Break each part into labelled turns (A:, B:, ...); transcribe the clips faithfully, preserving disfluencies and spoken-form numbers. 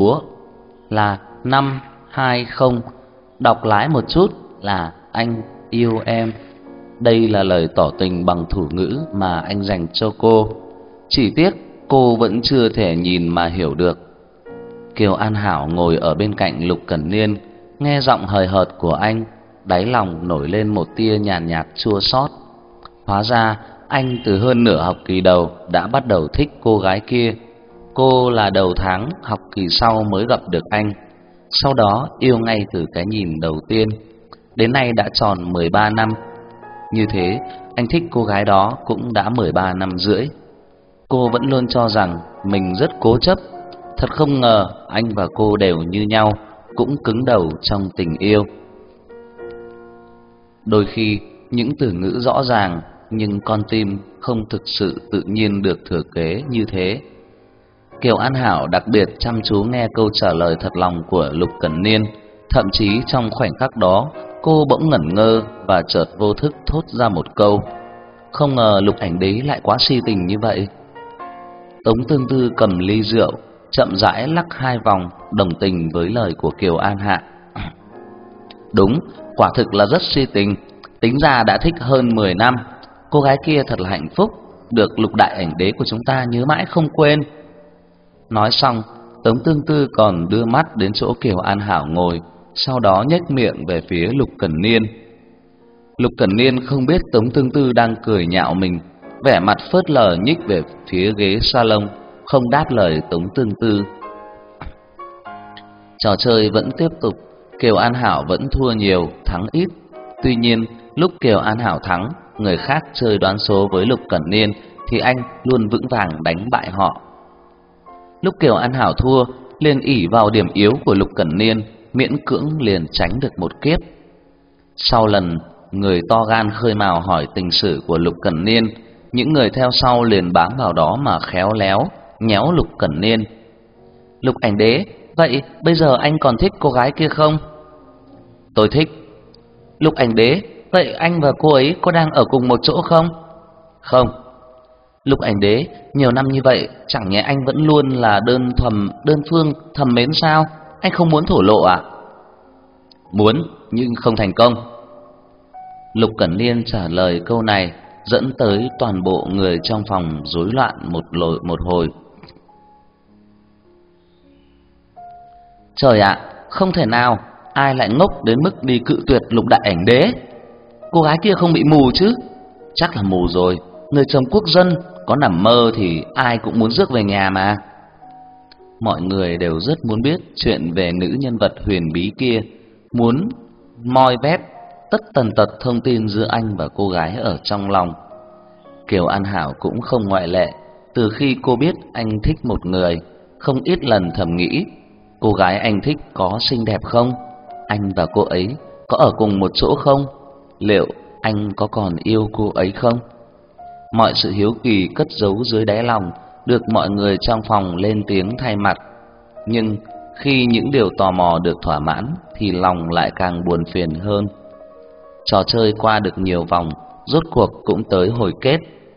A: Ủa là năm hai không, đọc lái một chút là anh yêu em. Đây là lời tỏ tình bằng thủ ngữ mà anh dành cho cô. Chỉ tiếc cô vẫn chưa thể nhìn mà hiểu được. Kiều An Hảo ngồi ở bên cạnh Lục Cẩn Niên, nghe giọng hời hợt của anh, đáy lòng nổi lên một tia nhàn nhạt, nhạt chua xót. Hóa ra anh từ hơn nửa học kỳ đầu đã bắt đầu thích cô gái kia. Cô là đầu tháng học kỳ sau mới gặp được anh, sau đó yêu ngay từ cái nhìn đầu tiên. Đến nay đã tròn mười ba năm. Như thế anh thích cô gái đó cũng đã mười ba năm rưỡi. Cô vẫn luôn cho rằng mình rất cố chấp. Thật không ngờ anh và cô đều như nhau, cũng cứng đầu trong tình yêu. Đôi khi những từ ngữ rõ ràng, nhưng con tim không thực sự tự nhiên được thừa kế như thế. Kiều An Hảo đặc biệt chăm chú nghe câu trả lời thật lòng của Lục Cẩn Niên. Thậm chí trong khoảnh khắc đó, cô bỗng ngẩn ngơ và chợt vô thức thốt ra một câu: không ngờ Lục Ảnh Đế lại quá si tình như vậy. Tống Tương Tư cầm ly rượu, chậm rãi lắc hai vòng, đồng tình với lời của Kiều An Hạ. Đúng, quả thực là rất si tình. Tính ra đã thích hơn mười năm. Cô gái kia thật là hạnh phúc, được Lục Đại Ảnh Đế của chúng ta nhớ mãi không quên. Nói xong, Tống Tương Tư còn đưa mắt đến chỗ Kiều An Hảo ngồi, sau đó nhếch miệng về phía Lục Cẩn Niên. Lục Cẩn Niên không biết Tống Tương Tư đang cười nhạo mình, vẻ mặt phớt lờ nhích về phía ghế salon, không đáp lời Tống Tương Tư. Trò chơi vẫn tiếp tục, Kiều An Hảo vẫn thua nhiều, thắng ít. Tuy nhiên, lúc Kiều An Hảo thắng, người khác chơi đoán số với Lục Cẩn Niên thì anh luôn vững vàng đánh bại họ. Lúc Kiều An Hảo thua, liền ỷ vào điểm yếu của Lục Cẩn Niên, miễn cưỡng liền tránh được một kiếp. Sau lần người to gan khơi mào hỏi tình sử của Lục Cẩn Niên, những người theo sau liền bám vào đó mà khéo léo nhéo Lục Cẩn Niên. Lục Ảnh Đế, vậy bây giờ anh còn thích cô gái kia không? Tôi thích. Lục Ảnh Đế, vậy anh và cô ấy có đang ở cùng một chỗ không? Không. Lục Ảnh Đế, nhiều năm như vậy, chẳng nhẽ anh vẫn luôn là đơn thuần đơn phương thầm mến sao? Anh không muốn thổ lộ à? Muốn, nhưng không thành công. Lục Cẩn Niên trả lời câu này dẫn tới toàn bộ người trong phòng rối loạn một lội một hồi. Trời ạ, không thể nào, ai lại ngốc đến mức đi cự tuyệt Lục Đại Ảnh Đế? Cô gái kia không bị mù chứ? Chắc là mù rồi, người chồng quốc dân có nằm mơ thì ai cũng muốn rước về nhà mà. Mọi người đều rất muốn biết chuyện về nữ nhân vật huyền bí kia, muốn moi vét tất tần tật thông tin giữa anh và cô gái ở trong lòng. Kiều An Hảo cũng không ngoại lệ. Từ khi cô biết anh thích một người, không ít lần thầm nghĩ, cô gái anh thích có xinh đẹp không? Anh và cô ấy có ở cùng một chỗ không? Liệu anh có còn yêu cô ấy không? Mọi sự hiếu kỳ cất giấu dưới đáy lòng được mọi người trong phòng lên tiếng thay mặt. Nhưng khi những điều tò mò được thỏa mãn thì lòng lại càng buồn phiền hơn. Trò chơi qua được nhiều vòng, rốt cuộc cũng tới hồi kết.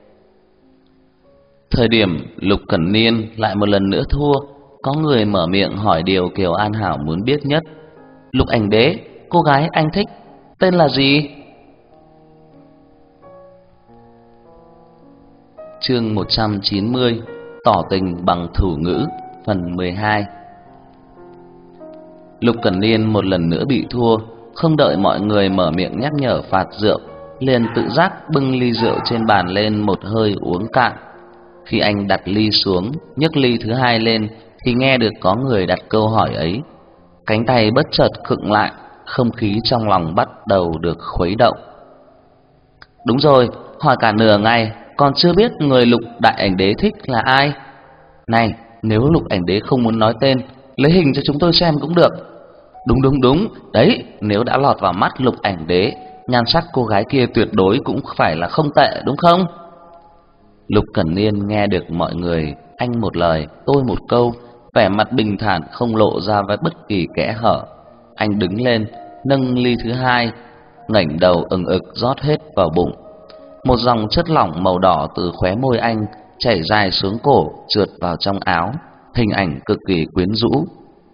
A: Thời điểm Lục Cẩn Niên lại một lần nữa thua, có người mở miệng hỏi điều Kiều An Hảo muốn biết nhất. Lục Ảnh Đế, cô gái anh thích tên là gì? Chương một trăm chín mươi, tỏ tình bằng thủ ngữ, phần mười hai. Lục Cẩn Niên một lần nữa bị thua, không đợi mọi người mở miệng nhắc nhở phạt rượu, liền tự giác bưng ly rượu trên bàn lên một hơi uống cạn. Khi anh đặt ly xuống, nhấc ly thứ hai lên thì nghe được có người đặt câu hỏi ấy. Cánh tay bất chợt khựng lại, không khí trong lòng bắt đầu được khuấy động. Đúng rồi, hỏi cả nửa ngày còn chưa biết người Lục Đại Ảnh Đế thích là ai. Này, nếu Lục Ảnh Đế không muốn nói tên, lấy hình cho chúng tôi xem cũng được. Đúng đúng đúng, đấy, nếu đã lọt vào mắt Lục Ảnh Đế, nhan sắc cô gái kia tuyệt đối cũng phải là không tệ, đúng không? Lục Cẩn Niên nghe được mọi người anh một lời, tôi một câu, vẻ mặt bình thản không lộ ra với bất kỳ kẽ hở. Anh đứng lên, nâng ly thứ hai, ngẩng đầu ừng ực rót hết vào bụng. Một dòng chất lỏng màu đỏ từ khóe môi anh chảy dài xuống cổ, trượt vào trong áo, hình ảnh cực kỳ quyến rũ.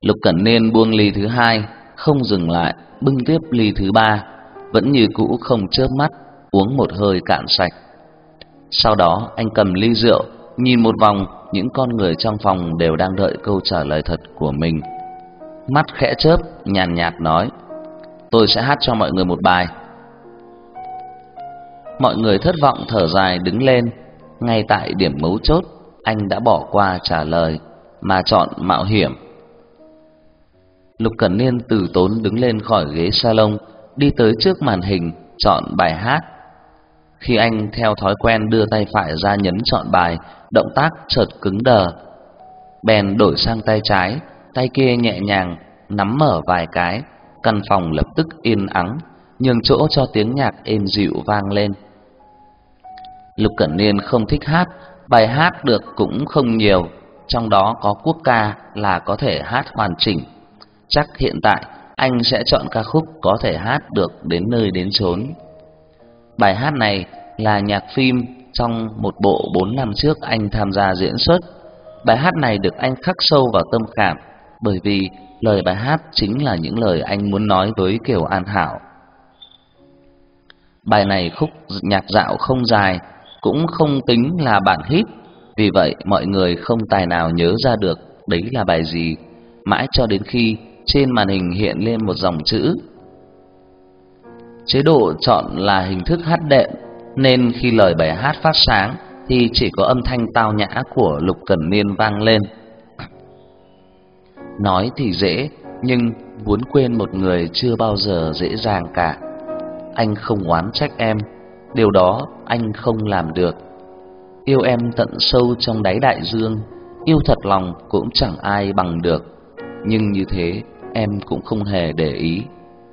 A: Lục Cẩn Niên buông ly thứ hai, không dừng lại, bưng tiếp ly thứ ba, vẫn như cũ không chớp mắt, uống một hơi cạn sạch. Sau đó anh cầm ly rượu, nhìn một vòng, những con người trong phòng đều đang đợi câu trả lời thật của mình. Mắt khẽ chớp, nhàn nhạt nói: "Tôi sẽ hát cho mọi người một bài." Mọi người thất vọng thở dài đứng lên. Ngay tại điểm mấu chốt, anh đã bỏ qua trả lời mà chọn mạo hiểm. Lục Cẩn Niên từ tốn đứng lên khỏi ghế salon, đi tới trước màn hình, chọn bài hát. Khi anh theo thói quen đưa tay phải ra nhấn chọn bài, động tác chợt cứng đờ. Bèn đổi sang tay trái, tay kia nhẹ nhàng nắm mở vài cái, căn phòng lập tức yên ắng, nhường chỗ cho tiếng nhạc êm dịu vang lên. Lục Cẩn Niên không thích hát, bài hát được cũng không nhiều, trong đó có quốc ca là có thể hát hoàn chỉnh. Chắc hiện tại anh sẽ chọn ca khúc có thể hát được đến nơi đến chốn. Bài hát này là nhạc phim trong một bộ bốn năm trước anh tham gia diễn xuất. Bài hát này được anh khắc sâu vào tâm khảm, bởi vì lời bài hát chính là những lời anh muốn nói với Kiều An Hảo. Bài này khúc nhạc dạo không dài, cũng không tính là bản hit, vì vậy mọi người không tài nào nhớ ra được đấy là bài gì, mãi cho đến khi trên màn hình hiện lên một dòng chữ. Chế độ chọn là hình thức hát đệm, nên khi lời bài hát phát sáng thì chỉ có âm thanh tao nhã của Lục Cẩn Niên vang lên. Nói thì dễ, nhưng muốn quên một người chưa bao giờ dễ dàng cả. Anh không oán trách em, điều đó anh không làm được. Yêu em tận sâu trong đáy đại dương, yêu thật lòng cũng chẳng ai bằng được. Nhưng như thế em cũng không hề để ý.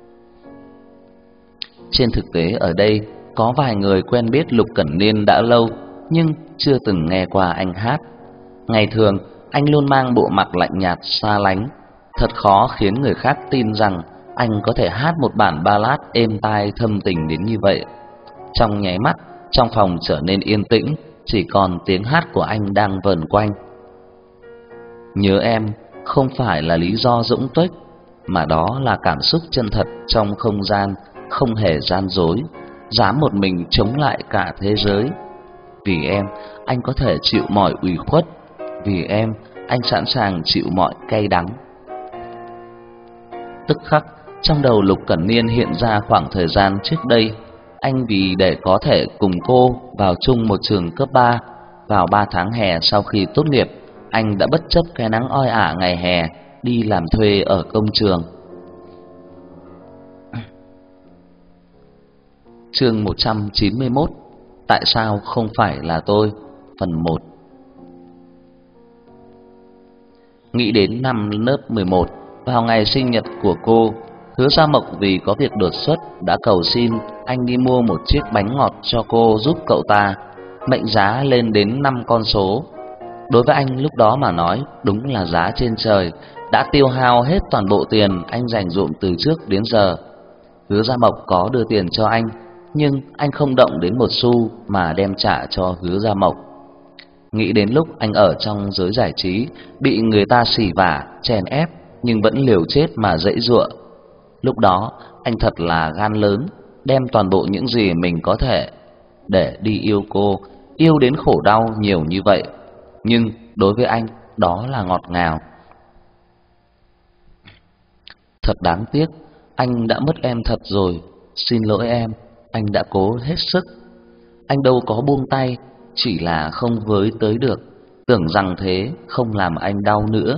A: Trên thực tế ở đây có vài người quen biết Lục Cẩn Niên đã lâu, nhưng chưa từng nghe qua anh hát. Ngày thường anh luôn mang bộ mặt lạnh nhạt xa lánh, thật khó khiến người khác tin rằng anh có thể hát một bản ballad êm tai thâm tình đến như vậy. Trong nháy mắt, trong phòng trở nên yên tĩnh, chỉ còn tiếng hát của anh đang vờn quanh. Nhớ em không phải là lý do dỗng tuếch, mà đó là cảm xúc chân thật trong không gian, không hề gian dối, dám một mình chống lại cả thế giới. Vì em, anh có thể chịu mọi ủy khuất. Vì em, anh sẵn sàng chịu mọi cay đắng. Tức khắc, trong đầu Lục Cẩn Niên hiện ra khoảng thời gian trước đây, anh vì để có thể cùng cô vào chung một trường cấp ba, vào ba tháng hè sau khi tốt nghiệp, anh đã bất chấp cái nắng oi ả ngày hè, đi làm thuê ở công trường. Chương một trăm chín mươi mốt. Tại sao không phải là tôi? Phần một. Nghĩ đến năm lớp mười một, vào ngày sinh nhật của cô, Hứa Gia Mộc vì có việc đột xuất đã cầu xin anh đi mua một chiếc bánh ngọt cho cô giúp cậu ta, mệnh giá lên đến năm con số. Đối với anh lúc đó mà nói, đúng là giá trên trời, đã tiêu hao hết toàn bộ tiền anh dành dụm từ trước đến giờ. Hứa Gia Mộc có đưa tiền cho anh, nhưng anh không động đến một xu mà đem trả cho Hứa Gia Mộc. Nghĩ đến lúc anh ở trong giới giải trí, bị người ta xỉ vả, chèn ép, nhưng vẫn liều chết mà dãy giụa. Lúc đó anh thật là gan lớn, đem toàn bộ những gì mình có thể để đi yêu cô, yêu đến khổ đau nhiều như vậy. Nhưng đối với anh, đó là ngọt ngào. Thật đáng tiếc, anh đã mất em thật rồi. Xin lỗi em, anh đã cố hết sức. Anh đâu có buông tay, chỉ là không với tới được. Tưởng rằng thế không làm anh đau nữa.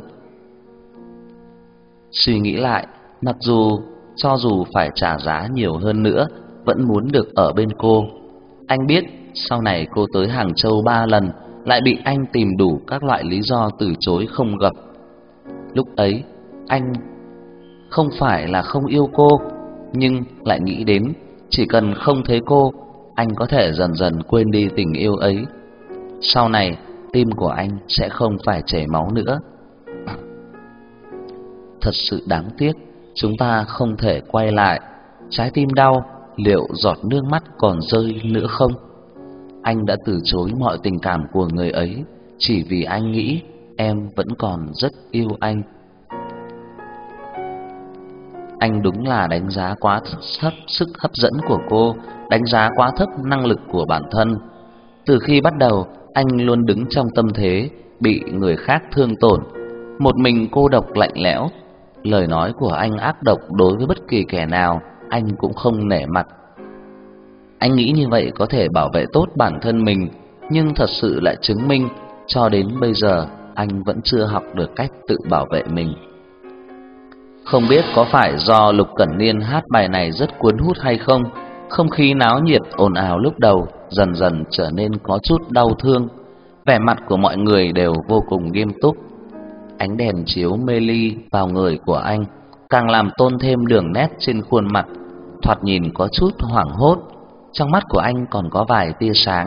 A: Suy nghĩ lại, mặc dù cho dù phải trả giá nhiều hơn nữa, vẫn muốn được ở bên cô. Anh biết sau này cô tới Hàng Châu ba lần, lại bị anh tìm đủ các loại lý do từ chối không gặp. Lúc ấy anh không phải là không yêu cô, nhưng lại nghĩ đến chỉ cần không thấy cô, anh có thể dần dần quên đi tình yêu ấy. Sau này tim của anh sẽ không phải chảy máu nữa. Thật sự đáng tiếc, chúng ta không thể quay lại. Trái tim đau, liệu giọt nước mắt còn rơi nữa không? Anh đã từ chối mọi tình cảm của người ấy, chỉ vì anh nghĩ em vẫn còn rất yêu anh. Anh đúng là đánh giá quá thấp sức hấp dẫn của cô, đánh giá quá thấp năng lực của bản thân. Từ khi bắt đầu, anh luôn đứng trong tâm thế bị người khác thương tổn, một mình cô độc lạnh lẽo. Lời nói của anh ác độc đối với bất kỳ kẻ nào, anh cũng không nể mặt. Anh nghĩ như vậy có thể bảo vệ tốt bản thân mình, nhưng thật sự lại chứng minh cho đến bây giờ anh vẫn chưa học được cách tự bảo vệ mình. Không biết có phải do Lục Cẩn Niên hát bài này rất cuốn hút hay không, không khí náo nhiệt ồn ào lúc đầu dần dần trở nên có chút đau thương. Vẻ mặt của mọi người đều vô cùng nghiêm túc. Ánh đèn chiếu mê ly vào người của anh, càng làm tôn thêm đường nét trên khuôn mặt, thoạt nhìn có chút hoảng hốt. Trong mắt của anh còn có vài tia sáng.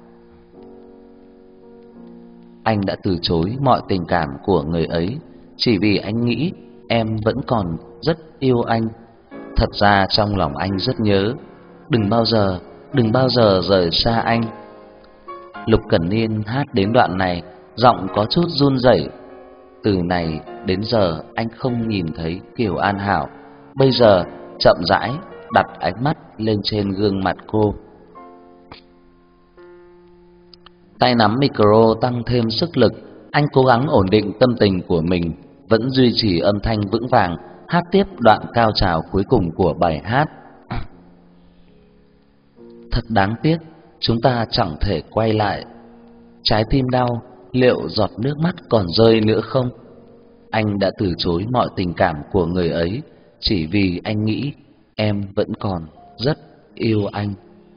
A: Anh đã từ chối mọi tình cảm của người ấy, chỉ vì anh nghĩ em vẫn còn rất yêu anh. Thật ra trong lòng anh rất nhớ. Đừng bao giờ, đừng bao giờ rời xa anh. Lục Cẩn Niên hát đến đoạn này, giọng có chút run rẩy. Từ này đến giờ anh không nhìn thấy Kiều An Hảo. Bây giờ chậm rãi đặt ánh mắt lên trên gương mặt cô. Tay nắm micro tăng thêm sức lực, anh cố gắng ổn định tâm tình của mình, vẫn duy trì âm thanh vững vàng, hát tiếp đoạn cao trào cuối cùng của bài hát. Thật đáng tiếc, chúng ta chẳng thể quay lại. Trái tim đau, liệu giọt nước mắt còn rơi nữa không? Anh đã từ chối mọi tình cảm của người ấy, chỉ vì anh nghĩ em vẫn còn rất yêu anh.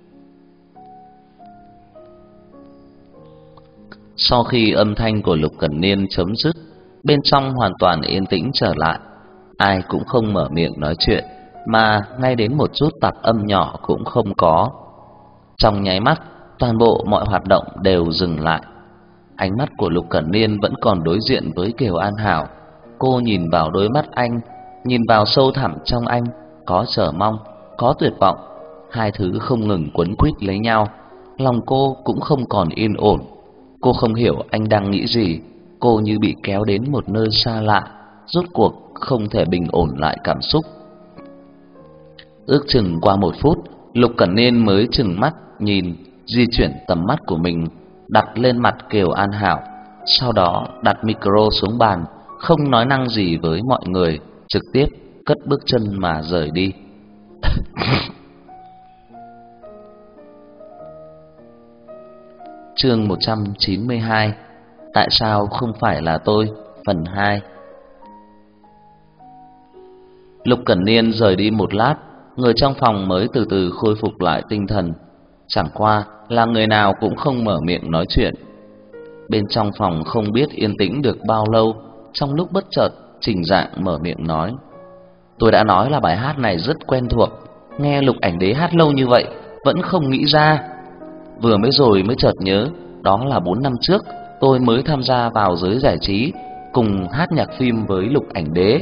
A: Sau khi âm thanh của Lục Cẩn Niên chấm dứt, bên trong hoàn toàn yên tĩnh trở lại. Ai cũng không mở miệng nói chuyện, mà ngay đến một chút tạp âm nhỏ cũng không có. Trong nháy mắt, toàn bộ mọi hoạt động đều dừng lại. Ánh mắt của Lục Cẩn Niên vẫn còn đối diện với Kiều An Hảo. Cô nhìn vào đôi mắt anh, nhìn vào sâu thẳm trong anh, có chờ mong, có tuyệt vọng. Hai thứ không ngừng quấn quýt lấy nhau. Lòng cô cũng không còn yên ổn. Cô không hiểu anh đang nghĩ gì. Cô như bị kéo đến một nơi xa lạ, rốt cuộc không thể bình ổn lại cảm xúc. Ước chừng qua một phút, Lục Cẩn Niên mới chừng mắt nhìn, di chuyển tầm mắt của mình đặt lên mặt Kiều An Hảo, sau đó đặt micro xuống bàn, không nói năng gì với mọi người, trực tiếp cất bước chân mà rời đi. Chương một trăm chín mươi hai. Tại sao không phải là tôi? Phần hai. Lục Cẩn Niên rời đi một lát, người trong phòng mới từ từ khôi phục lại tinh thần. Chẳng qua là người nào cũng không mở miệng nói chuyện. Bên trong phòng không biết yên tĩnh được bao lâu, trong lúc bất chợt Trình Dạng mở miệng nói: Tôi đã nói là bài hát này rất quen thuộc, nghe Lục Ảnh Đế hát lâu như vậy vẫn không nghĩ ra. Vừa mới rồi mới chợt nhớ, đó là bốn năm trước tôi mới tham gia vào giới giải trí, cùng hát nhạc phim với Lục Ảnh Đế.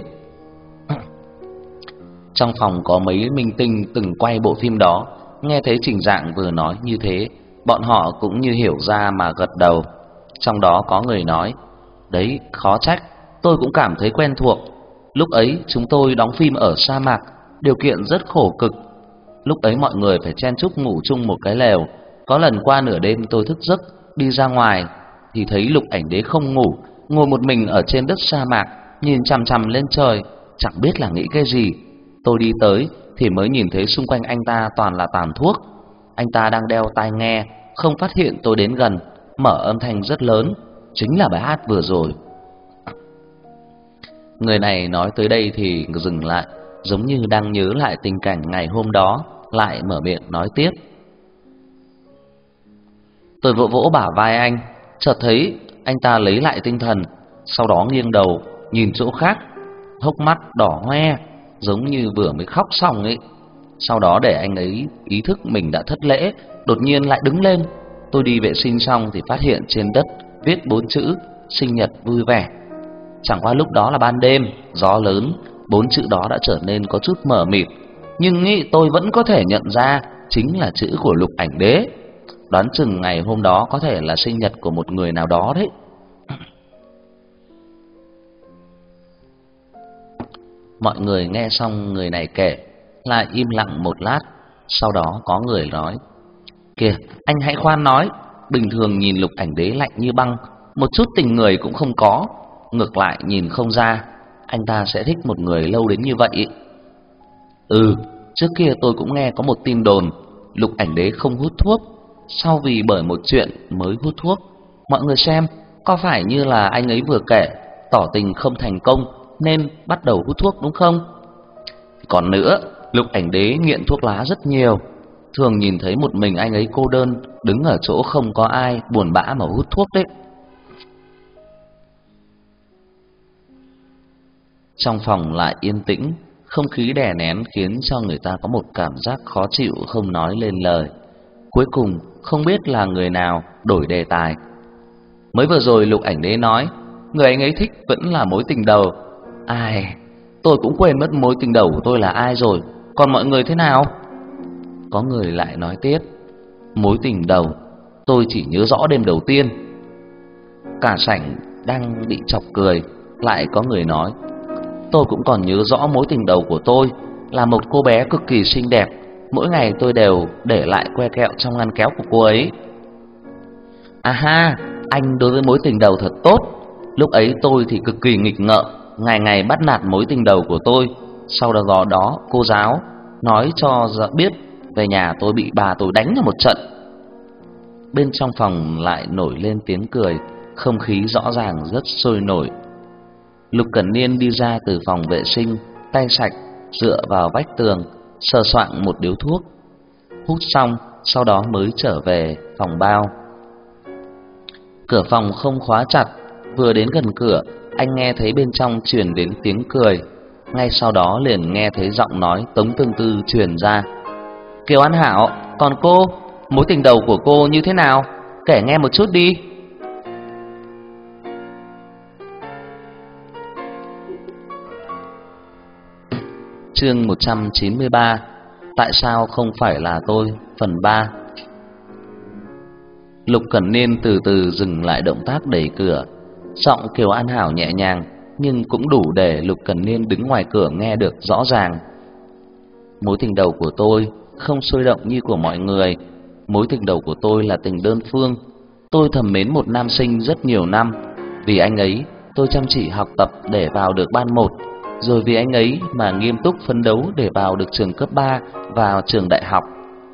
A: Trong phòng có mấy minh tinh từng quay bộ phim đó, nghe thấy Trình Dạng vừa nói như thế, bọn họ cũng như hiểu ra mà gật đầu. Trong đó có người nói: Đấy, khó trách, tôi cũng cảm thấy quen thuộc. Lúc ấy chúng tôi đóng phim ở sa mạc, điều kiện rất khổ cực. Lúc ấy mọi người phải chen chúc ngủ chung một cái lều. Có lần qua nửa đêm tôi thức giấc, đi ra ngoài thì thấy Lục Ảnh Đế không ngủ, ngồi một mình ở trên đất sa mạc, nhìn chằm chằm lên trời, chẳng biết là nghĩ cái gì. Tôi đi tới thì mới nhìn thấy xung quanh anh ta toàn là tàn thuốc. Anh ta đang đeo tai nghe, không phát hiện tôi đến gần, mở âm thanh rất lớn, chính là bài hát vừa rồi. Người này nói tới đây thì dừng lại, giống như đang nhớ lại tình cảnh ngày hôm đó, lại mở miệng nói tiếp. Tôi vỗ vỗ bả vai anh, chợt thấy anh ta lấy lại tinh thần, sau đó nghiêng đầu nhìn chỗ khác, hốc mắt đỏ hoe, giống như vừa mới khóc xong ấy. Sau đó để anh ấy ý thức mình đã thất lễ, đột nhiên lại đứng lên. Tôi đi vệ sinh xong thì phát hiện trên đất viết bốn chữ sinh nhật vui vẻ. Chẳng qua lúc đó là ban đêm, gió lớn, bốn chữ đó đã trở nên có chút mờ mịt, nhưng nghĩ tôi vẫn có thể nhận ra chính là chữ của Lục Ảnh Đế. Đoán chừng ngày hôm đó có thể là sinh nhật của một người nào đó đấy. Mọi người nghe xong người này kể lại im lặng một lát, sau đó có người nói: "Kìa, anh hãy khoan nói, bình thường nhìn Lục Ảnh Đế lạnh như băng, một chút tình người cũng không có, ngược lại nhìn không ra anh ta sẽ thích một người lâu đến như vậy." "Ừ, trước kia tôi cũng nghe có một tin đồn Lục Ảnh Đế không hút thuốc, sau vì bởi một chuyện mới hút thuốc. Mọi người xem, có phải như là anh ấy vừa kể, tỏ tình không thành công nên bắt đầu hút thuốc đúng không? Còn nữa, Lục Ảnh Đế nghiện thuốc lá rất nhiều, thường nhìn thấy một mình anh ấy cô đơn, đứng ở chỗ không có ai, buồn bã mà hút thuốc đấy." Trong phòng lại yên tĩnh, không khí đè nén khiến cho người ta có một cảm giác khó chịu không nói lên lời. Cuối cùng không biết là người nào đổi đề tài. "Mới vừa rồi Lục Ảnh Đế nói người anh ấy thích vẫn là mối tình đầu. Ai, tôi cũng quên mất mối tình đầu của tôi là ai rồi. Còn mọi người thế nào?" Có người lại nói tiếp: "Mối tình đầu, tôi chỉ nhớ rõ đêm đầu tiên." Cả sảnh đang bị chọc cười, lại có người nói: "Tôi cũng còn nhớ rõ mối tình đầu của tôi là một cô bé cực kỳ xinh đẹp, mỗi ngày tôi đều để lại que kẹo trong ngăn kéo của cô ấy." "À ha, anh đối với mối tình đầu thật tốt. Lúc ấy tôi thì cực kỳ nghịch ngợm, ngày ngày bắt nạt mối tình đầu của tôi. Sau đó đó cô giáo nói cho biết về nhà tôi bị bà tôi đánh cho một trận." Bên trong phòng lại nổi lên tiếng cười, không khí rõ ràng rất sôi nổi. Lục Cẩn Niên đi ra từ phòng vệ sinh, tay sạch, dựa vào vách tường, sờ soạng một điếu thuốc, hút xong, sau đó mới trở về phòng bao. Cửa phòng không khóa chặt, vừa đến gần cửa, anh nghe thấy bên trong truyền đến tiếng cười, ngay sau đó liền nghe thấy giọng nói Tống Tương Tư truyền ra: "Kiều An Hảo, còn cô, mối tình đầu của cô như thế nào? Kể nghe một chút đi." Chương một trăm chín mươi ba: Tại sao không phải là tôi, phần ba. Lục Cẩn Niên từ từ dừng lại động tác đẩy cửa, giọng Kiều An Hảo nhẹ nhàng nhưng cũng đủ để Lục Cẩn Niên đứng ngoài cửa nghe được rõ ràng. "Mối tình đầu của tôi không sôi động như của mọi người. Mối tình đầu của tôi là tình đơn phương. Tôi thầm mến một nam sinh rất nhiều năm. Vì anh ấy, tôi chăm chỉ học tập để vào được ban một, rồi vì anh ấy mà nghiêm túc phấn đấu để vào được trường cấp ba và trường đại học."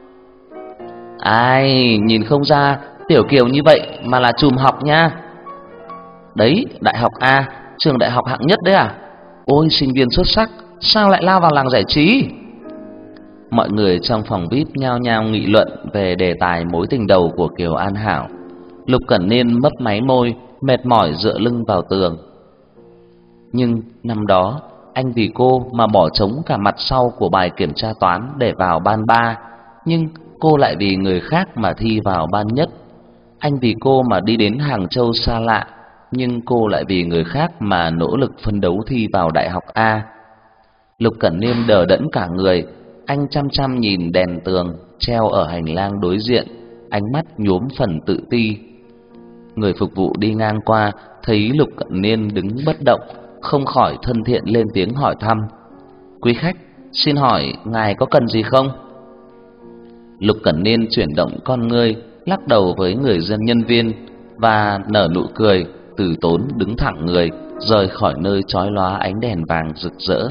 A: "Ai, nhìn không ra Tiểu Kiều như vậy mà là trùm học nha." "Đấy, đại học A, trường đại học hạng nhất đấy à? Ôi, sinh viên xuất sắc, sao lại lao vào làng giải trí?" Mọi người trong phòng vi ai pi nhao nhao nghị luận về đề tài mối tình đầu của Kiều An Hảo. Lục Cẩn Niên mấp máy môi, mệt mỏi dựa lưng vào tường. Nhưng năm đó, anh vì cô mà bỏ trống cả mặt sau của bài kiểm tra toán để vào ban ba, nhưng cô lại vì người khác mà thi vào ban nhất. Anh vì cô mà đi đến Hàng Châu xa lạ, nhưng cô lại vì người khác mà nỗ lực phấn đấu thi vào đại học A. Lục Cẩn Niên đờ đẫn cả người, anh chăm chăm nhìn đèn tường treo ở hành lang đối diện, ánh mắt nhuốm phần tự ti. Người phục vụ đi ngang qua thấy Lục Cẩn Niên đứng bất động, không khỏi thân thiện lên tiếng hỏi thăm: "Quý khách, xin hỏi ngài có cần gì không?" Lục Cẩn Niên chuyển động con ngươi, lắc đầu với người dân nhân viên và nở nụ cười, từ tốn đứng thẳng người, rời khỏi nơi chói lóa ánh đèn vàng rực rỡ.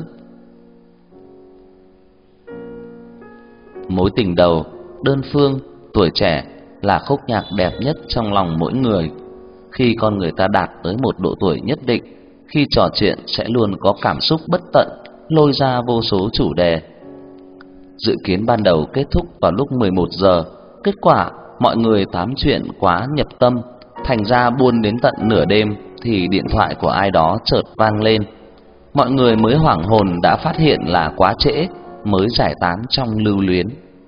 A: Mối tình đầu, đơn phương, tuổi trẻ là khúc nhạc đẹp nhất trong lòng mỗi người. Khi con người ta đạt tới một độ tuổi nhất định, khi trò chuyện sẽ luôn có cảm xúc bất tận, lôi ra vô số chủ đề. Dự kiến ban đầu kết thúc vào lúc mười một giờ, kết quả mọi người tám chuyện quá nhập tâm, thành ra buôn đến tận nửa đêm thì điện thoại của ai đó chợt vang lên. Mọi người mới hoảng hồn đã phát hiện là quá trễ, mới giải tán trong lưu luyến.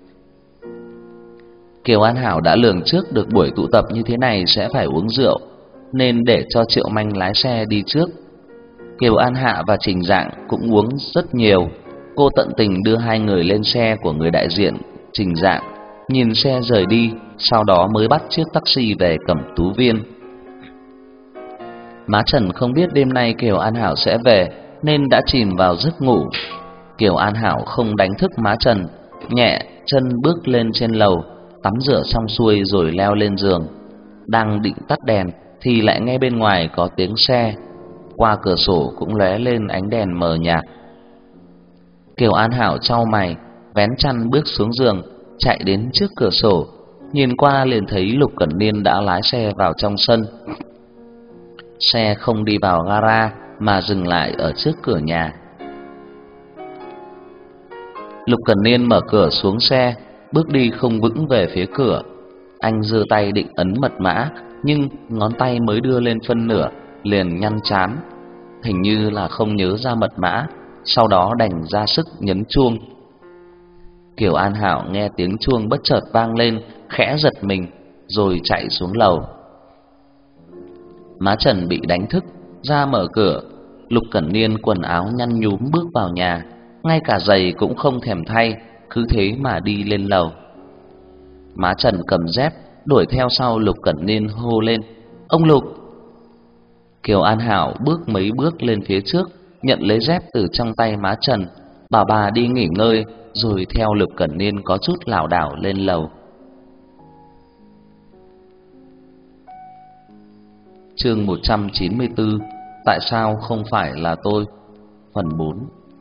A: Kiều An Hảo đã lường trước được buổi tụ tập như thế này sẽ phải uống rượu, nên để cho Triệu Manh lái xe đi trước. Kiều An Hạ và Trình Dạng cũng uống rất nhiều. Cô tận tình đưa hai người lên xe của người đại diện Trình Dạng, nhìn xe rời đi, sau đó mới bắt chiếc taxi về Cẩm Tú Viên. Má Trần không biết đêm nay Kiều An Hảo sẽ về, nên đã chìm vào giấc ngủ. Kiều An Hảo không đánh thức Má Trần, nhẹ chân bước lên trên lầu, tắm rửa xong xuôi rồi leo lên giường. Đang định tắt đèn thì lại nghe bên ngoài có tiếng xe, qua cửa sổ cũng lóe lên ánh đèn mờ nhạt. Kiều An Hảo chau mày, vén chăn bước xuống giường, chạy đến trước cửa sổ, nhìn qua liền thấy Lục Cẩn Niên đã lái xe vào trong sân. Xe không đi vào gara mà dừng lại ở trước cửa nhà. Lục Cẩn Niên mở cửa xuống xe, bước đi không vững về phía cửa. Anh giơ tay định ấn mật mã, nhưng ngón tay mới đưa lên phân nửa liền nhăn trán, hình như là không nhớ ra mật mã, sau đó đành ra sức nhấn chuông. Kiều An Hảo nghe tiếng chuông bất chợt vang lên, khẽ giật mình rồi chạy xuống lầu. Má Trần bị đánh thức, ra mở cửa. Lục Cẩn Niên quần áo nhăn nhúm bước vào nhà, ngay cả giày cũng không thèm thay, cứ thế mà đi lên lầu. Má Trần cầm dép đuổi theo sau Lục Cẩn Niên hô lên: "Ông Lục!" Kiều An Hảo bước mấy bước lên phía trước, nhận lấy dép từ trong tay má Trần, bảo bà đi nghỉ ngơi, rồi theo Lục Cẩn Niên có chút lảo đảo lên lầu. Chương một trăm chín mươi tư. Tại sao không phải là tôi? Phần bốn.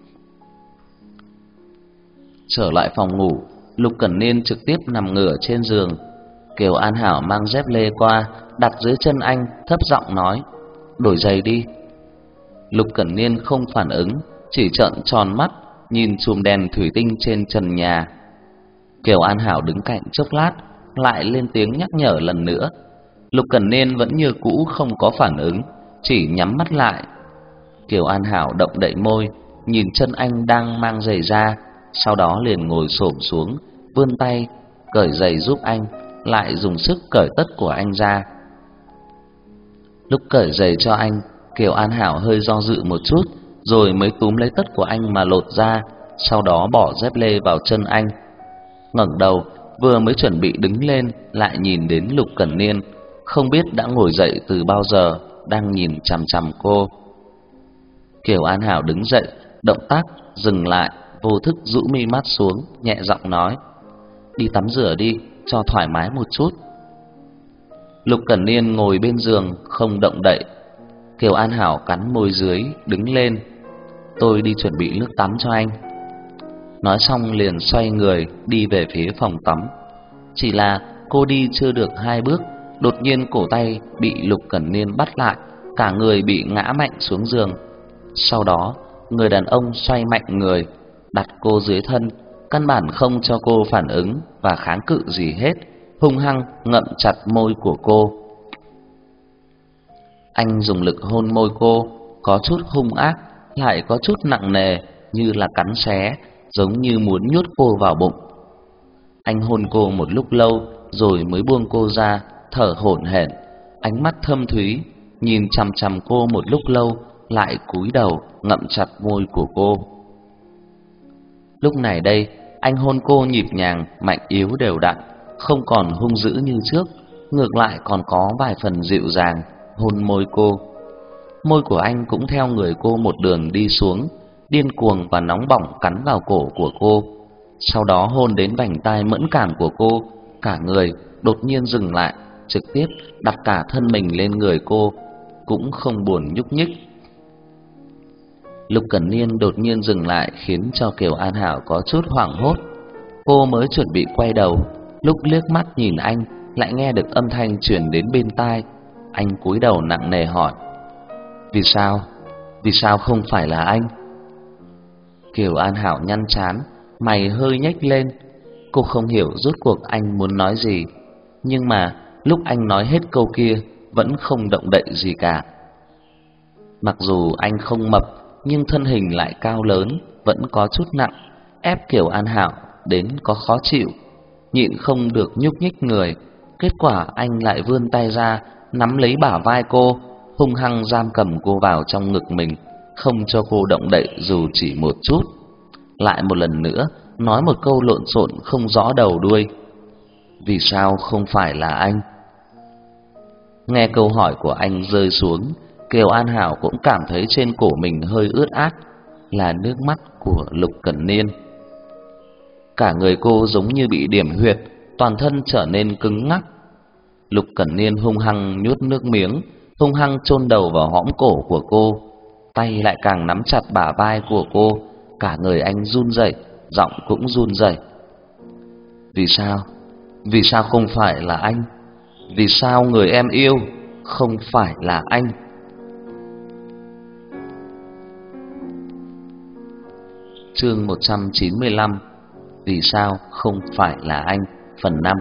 A: Trở lại phòng ngủ, Lục Cẩn Niên trực tiếp nằm ngửa trên giường. Kiều An Hảo mang dép lê qua, đặt dưới chân anh, thấp giọng nói: "Đổi giày đi." Lục Cẩn Niên không phản ứng, chỉ trợn tròn mắt nhìn chùm đèn thủy tinh trên trần nhà. Kiều An Hảo đứng cạnh chốc lát, lại lên tiếng nhắc nhở lần nữa. Lục Cẩn Niên vẫn như cũ không có phản ứng, chỉ nhắm mắt lại. Kiều An Hảo động đậy môi, nhìn chân anh đang mang giày ra, sau đó liền ngồi xổm xuống, vươn tay cởi giày giúp anh, lại dùng sức cởi tất của anh ra. Lúc cởi giày cho anh, Kiều An Hảo hơi do dự một chút, rồi mới túm lấy tất của anh mà lột ra, sau đó bỏ dép lê vào chân anh. Ngẩng đầu, vừa mới chuẩn bị đứng lên, lại nhìn đến Lục Cẩn Niên, không biết đã ngồi dậy từ bao giờ, đang nhìn chằm chằm cô. Kiều An Hảo đứng dậy, động tác dừng lại, vô thức rũ mi mắt xuống, nhẹ giọng nói: "Đi tắm rửa đi, cho thoải mái một chút." Lục Cẩn Niên ngồi bên giường không động đậy. Kiều An Hảo cắn môi dưới, đứng lên: "Tôi đi chuẩn bị nước tắm cho anh." Nói xong liền xoay người đi về phía phòng tắm. Chỉ là cô đi chưa được hai bước, đột nhiên cổ tay bị Lục Cẩn Niên bắt lại, cả người bị ngã mạnh xuống giường. Sau đó, người đàn ông xoay mạnh người, đặt cô dưới thân, căn bản không cho cô phản ứng và kháng cự gì hết, hung hăng ngậm chặt môi của cô. Anh dùng lực hôn môi cô, có chút hung ác, lại có chút nặng nề, như là cắn xé, giống như muốn nhốt cô vào bụng. Anh hôn cô một lúc lâu, rồi mới buông cô ra, thở hổn hển, ánh mắt thâm thúy, nhìn chằm chằm cô một lúc lâu, lại cúi đầu ngậm chặt môi của cô. Lúc này đây, anh hôn cô nhịp nhàng, mạnh yếu đều đặn, không còn hung dữ như trước, ngược lại còn có vài phần dịu dàng, hôn môi cô. Môi của anh cũng theo người cô một đường đi xuống, điên cuồng và nóng bỏng cắn vào cổ của cô. Sau đó hôn đến vành tai mẫn cảm của cô, cả người đột nhiên dừng lại, trực tiếp đặt cả thân mình lên người cô, cũng không buồn nhúc nhích. Lục Cẩn Niên đột nhiên dừng lại khiến cho Kiều An Hảo có chút hoảng hốt. Cô mới chuẩn bị quay đầu, lúc liếc mắt nhìn anh, lại nghe được âm thanh truyền đến bên tai. Anh cúi đầu nặng nề hỏi: "Vì sao? Vì sao không phải là anh?" Kiều An Hảo nhăn trán, mày hơi nhếch lên. Cô không hiểu rốt cuộc anh muốn nói gì, nhưng mà lúc anh nói hết câu kia vẫn không động đậy gì cả. Mặc dù anh không mập, nhưng thân hình lại cao lớn, vẫn có chút nặng, ép Kiều An Hảo đến có khó chịu, nhịn không được nhúc nhích người. Kết quả anh lại vươn tay ra, nắm lấy bả vai cô, hung hăng giam cầm cô vào trong ngực mình, không cho cô động đậy dù chỉ một chút. Lại một lần nữa nói một câu lộn xộn không rõ đầu đuôi: "Vì sao không phải là anh?" Nghe câu hỏi của anh rơi xuống, Kiều An Hảo cũng cảm thấy trên cổ mình hơi ướt át, là nước mắt của Lục Cẩn Niên. Cả người cô giống như bị điểm huyệt, toàn thân trở nên cứng ngắc. Lục Cẩn Niên hung hăng nuốt nước miếng, hung hăng chôn đầu vào hõm cổ của cô, tay lại càng nắm chặt bả vai của cô, cả người anh run rẩy, giọng cũng run rẩy. Vì sao? Vì sao không phải là anh? Vì sao người em yêu không phải là anh? Chương một trăm chín mươi lăm. Vì sao không phải là anh? Phần năm.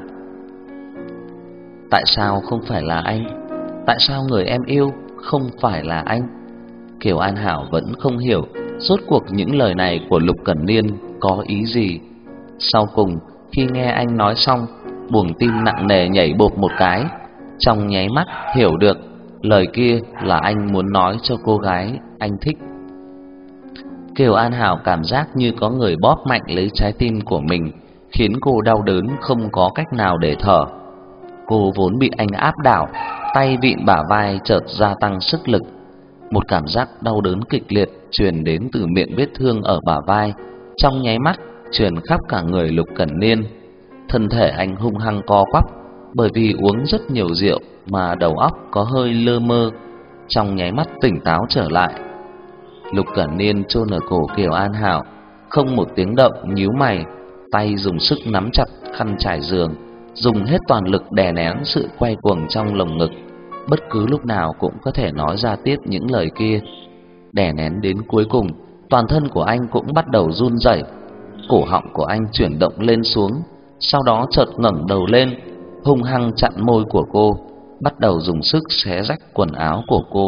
A: Tại sao không phải là anh? Tại sao người em yêu không phải là anh? Kiều An Hảo vẫn không hiểu rốt cuộc những lời này của Lục Cẩn Niên có ý gì. Sau cùng khi nghe anh nói xong, buồng tim nặng nề nhảy bộp một cái, trong nháy mắt hiểu được lời kia là anh muốn nói cho cô gái anh thích. Kiều An Hảo cảm giác như có người bóp mạnh lấy trái tim của mình, khiến cô đau đớn không có cách nào để thở. Cô vốn bị anh áp đảo, tay vịn bả vai chợt gia tăng sức lực. Một cảm giác đau đớn kịch liệt truyền đến từ miệng vết thương ở bả vai, trong nháy mắt truyền khắp cả người Lục Cẩn Niên. Thân thể anh hung hăng co quắp, bởi vì uống rất nhiều rượu mà đầu óc có hơi lơ mơ, trong nháy mắt tỉnh táo trở lại. Lục Cẩn Niên chôn ở cổ Kiều An Hảo, không một tiếng động, nhíu mày, tay dùng sức nắm chặt khăn trải giường, dùng hết toàn lực đè nén sự quay cuồng trong lồng ngực, bất cứ lúc nào cũng có thể nói ra tiếp những lời kia. Đè nén đến cuối cùng, toàn thân của anh cũng bắt đầu run rẩy, cổ họng của anh chuyển động lên xuống, sau đó chợt ngẩng đầu lên, hung hăng chặn môi của cô, bắt đầu dùng sức xé rách quần áo của cô.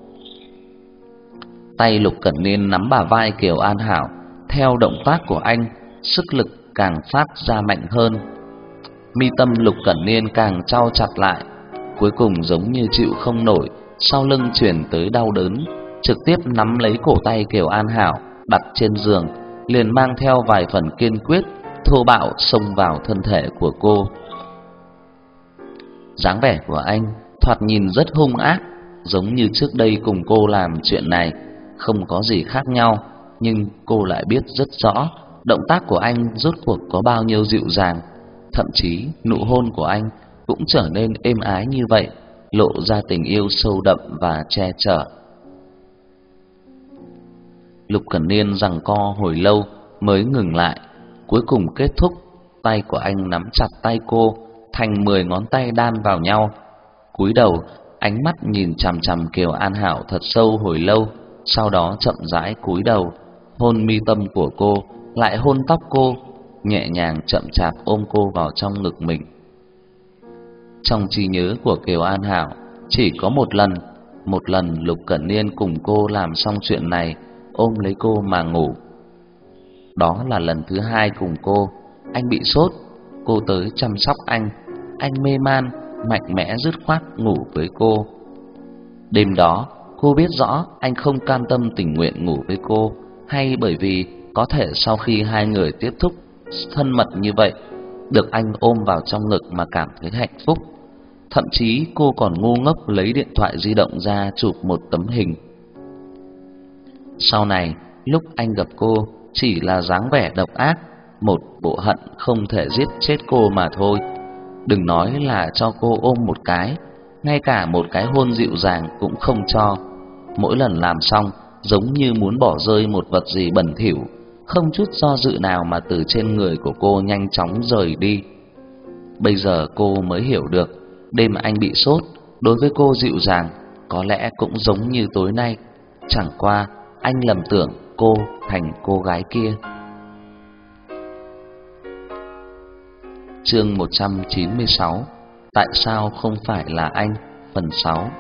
A: Tay Lục Cẩn Niên nắm bả vai Kiều An Hảo, theo động tác của anh, sức lực càng phát ra mạnh hơn. Mi tâm Lục Cẩn Niên càng trao chặt lại, cuối cùng giống như chịu không nổi, sau lưng truyền tới đau đớn, trực tiếp nắm lấy cổ tay Kiều An Hảo đặt trên giường, liền mang theo vài phần kiên quyết, thô bạo xông vào thân thể của cô. Dáng vẻ của anh thoạt nhìn rất hung ác, giống như trước đây cùng cô làm chuyện này không có gì khác nhau, nhưng cô lại biết rất rõ động tác của anh rốt cuộc có bao nhiêu dịu dàng. Thậm chí nụ hôn của anh cũng trở nên êm ái như vậy, lộ ra tình yêu sâu đậm và che chở. Lục Cẩn Niên giằng co hồi lâu mới ngừng lại, cuối cùng kết thúc. Tay của anh nắm chặt tay cô thành mười ngón tay đan vào nhau, cúi đầu, ánh mắt nhìn chằm chằm Kiều An Hảo thật sâu hồi lâu, sau đó chậm rãi cúi đầu, hôn mi tâm của cô, lại hôn tóc cô, nhẹ nhàng chậm chạp ôm cô vào trong ngực mình. Trong trí nhớ của Kiều An Hảo chỉ có một lần, một lần Lục Cẩn Niên cùng cô làm xong chuyện này, ôm lấy cô mà ngủ. Đó là lần thứ hai cùng cô. Anh bị sốt, cô tới chăm sóc anh, anh mê man, mạnh mẽ dứt khoát ngủ với cô. Đêm đó, cô biết rõ anh không cam tâm tình nguyện ngủ với cô, hay bởi vì có thể sau khi hai người tiếp thúc thân mật như vậy, được anh ôm vào trong ngực mà cảm thấy hạnh phúc. Thậm chí cô còn ngu ngốc lấy điện thoại di động ra chụp một tấm hình. Sau này, lúc anh gặp cô, chỉ là dáng vẻ độc ác, một bộ hận không thể giết chết cô mà thôi. Đừng nói là cho cô ôm một cái, ngay cả một cái hôn dịu dàng cũng không cho. Mỗi lần làm xong, giống như muốn bỏ rơi một vật gì bẩn thỉu, không chút do dự nào mà từ trên người của cô nhanh chóng rời đi. Bây giờ cô mới hiểu được, đêm anh bị sốt, đối với cô dịu dàng, có lẽ cũng giống như tối nay, chẳng qua anh lầm tưởng cô thành cô gái kia. Chương một trăm chín mươi sáu. Tại sao không phải là anh? Phần sáu.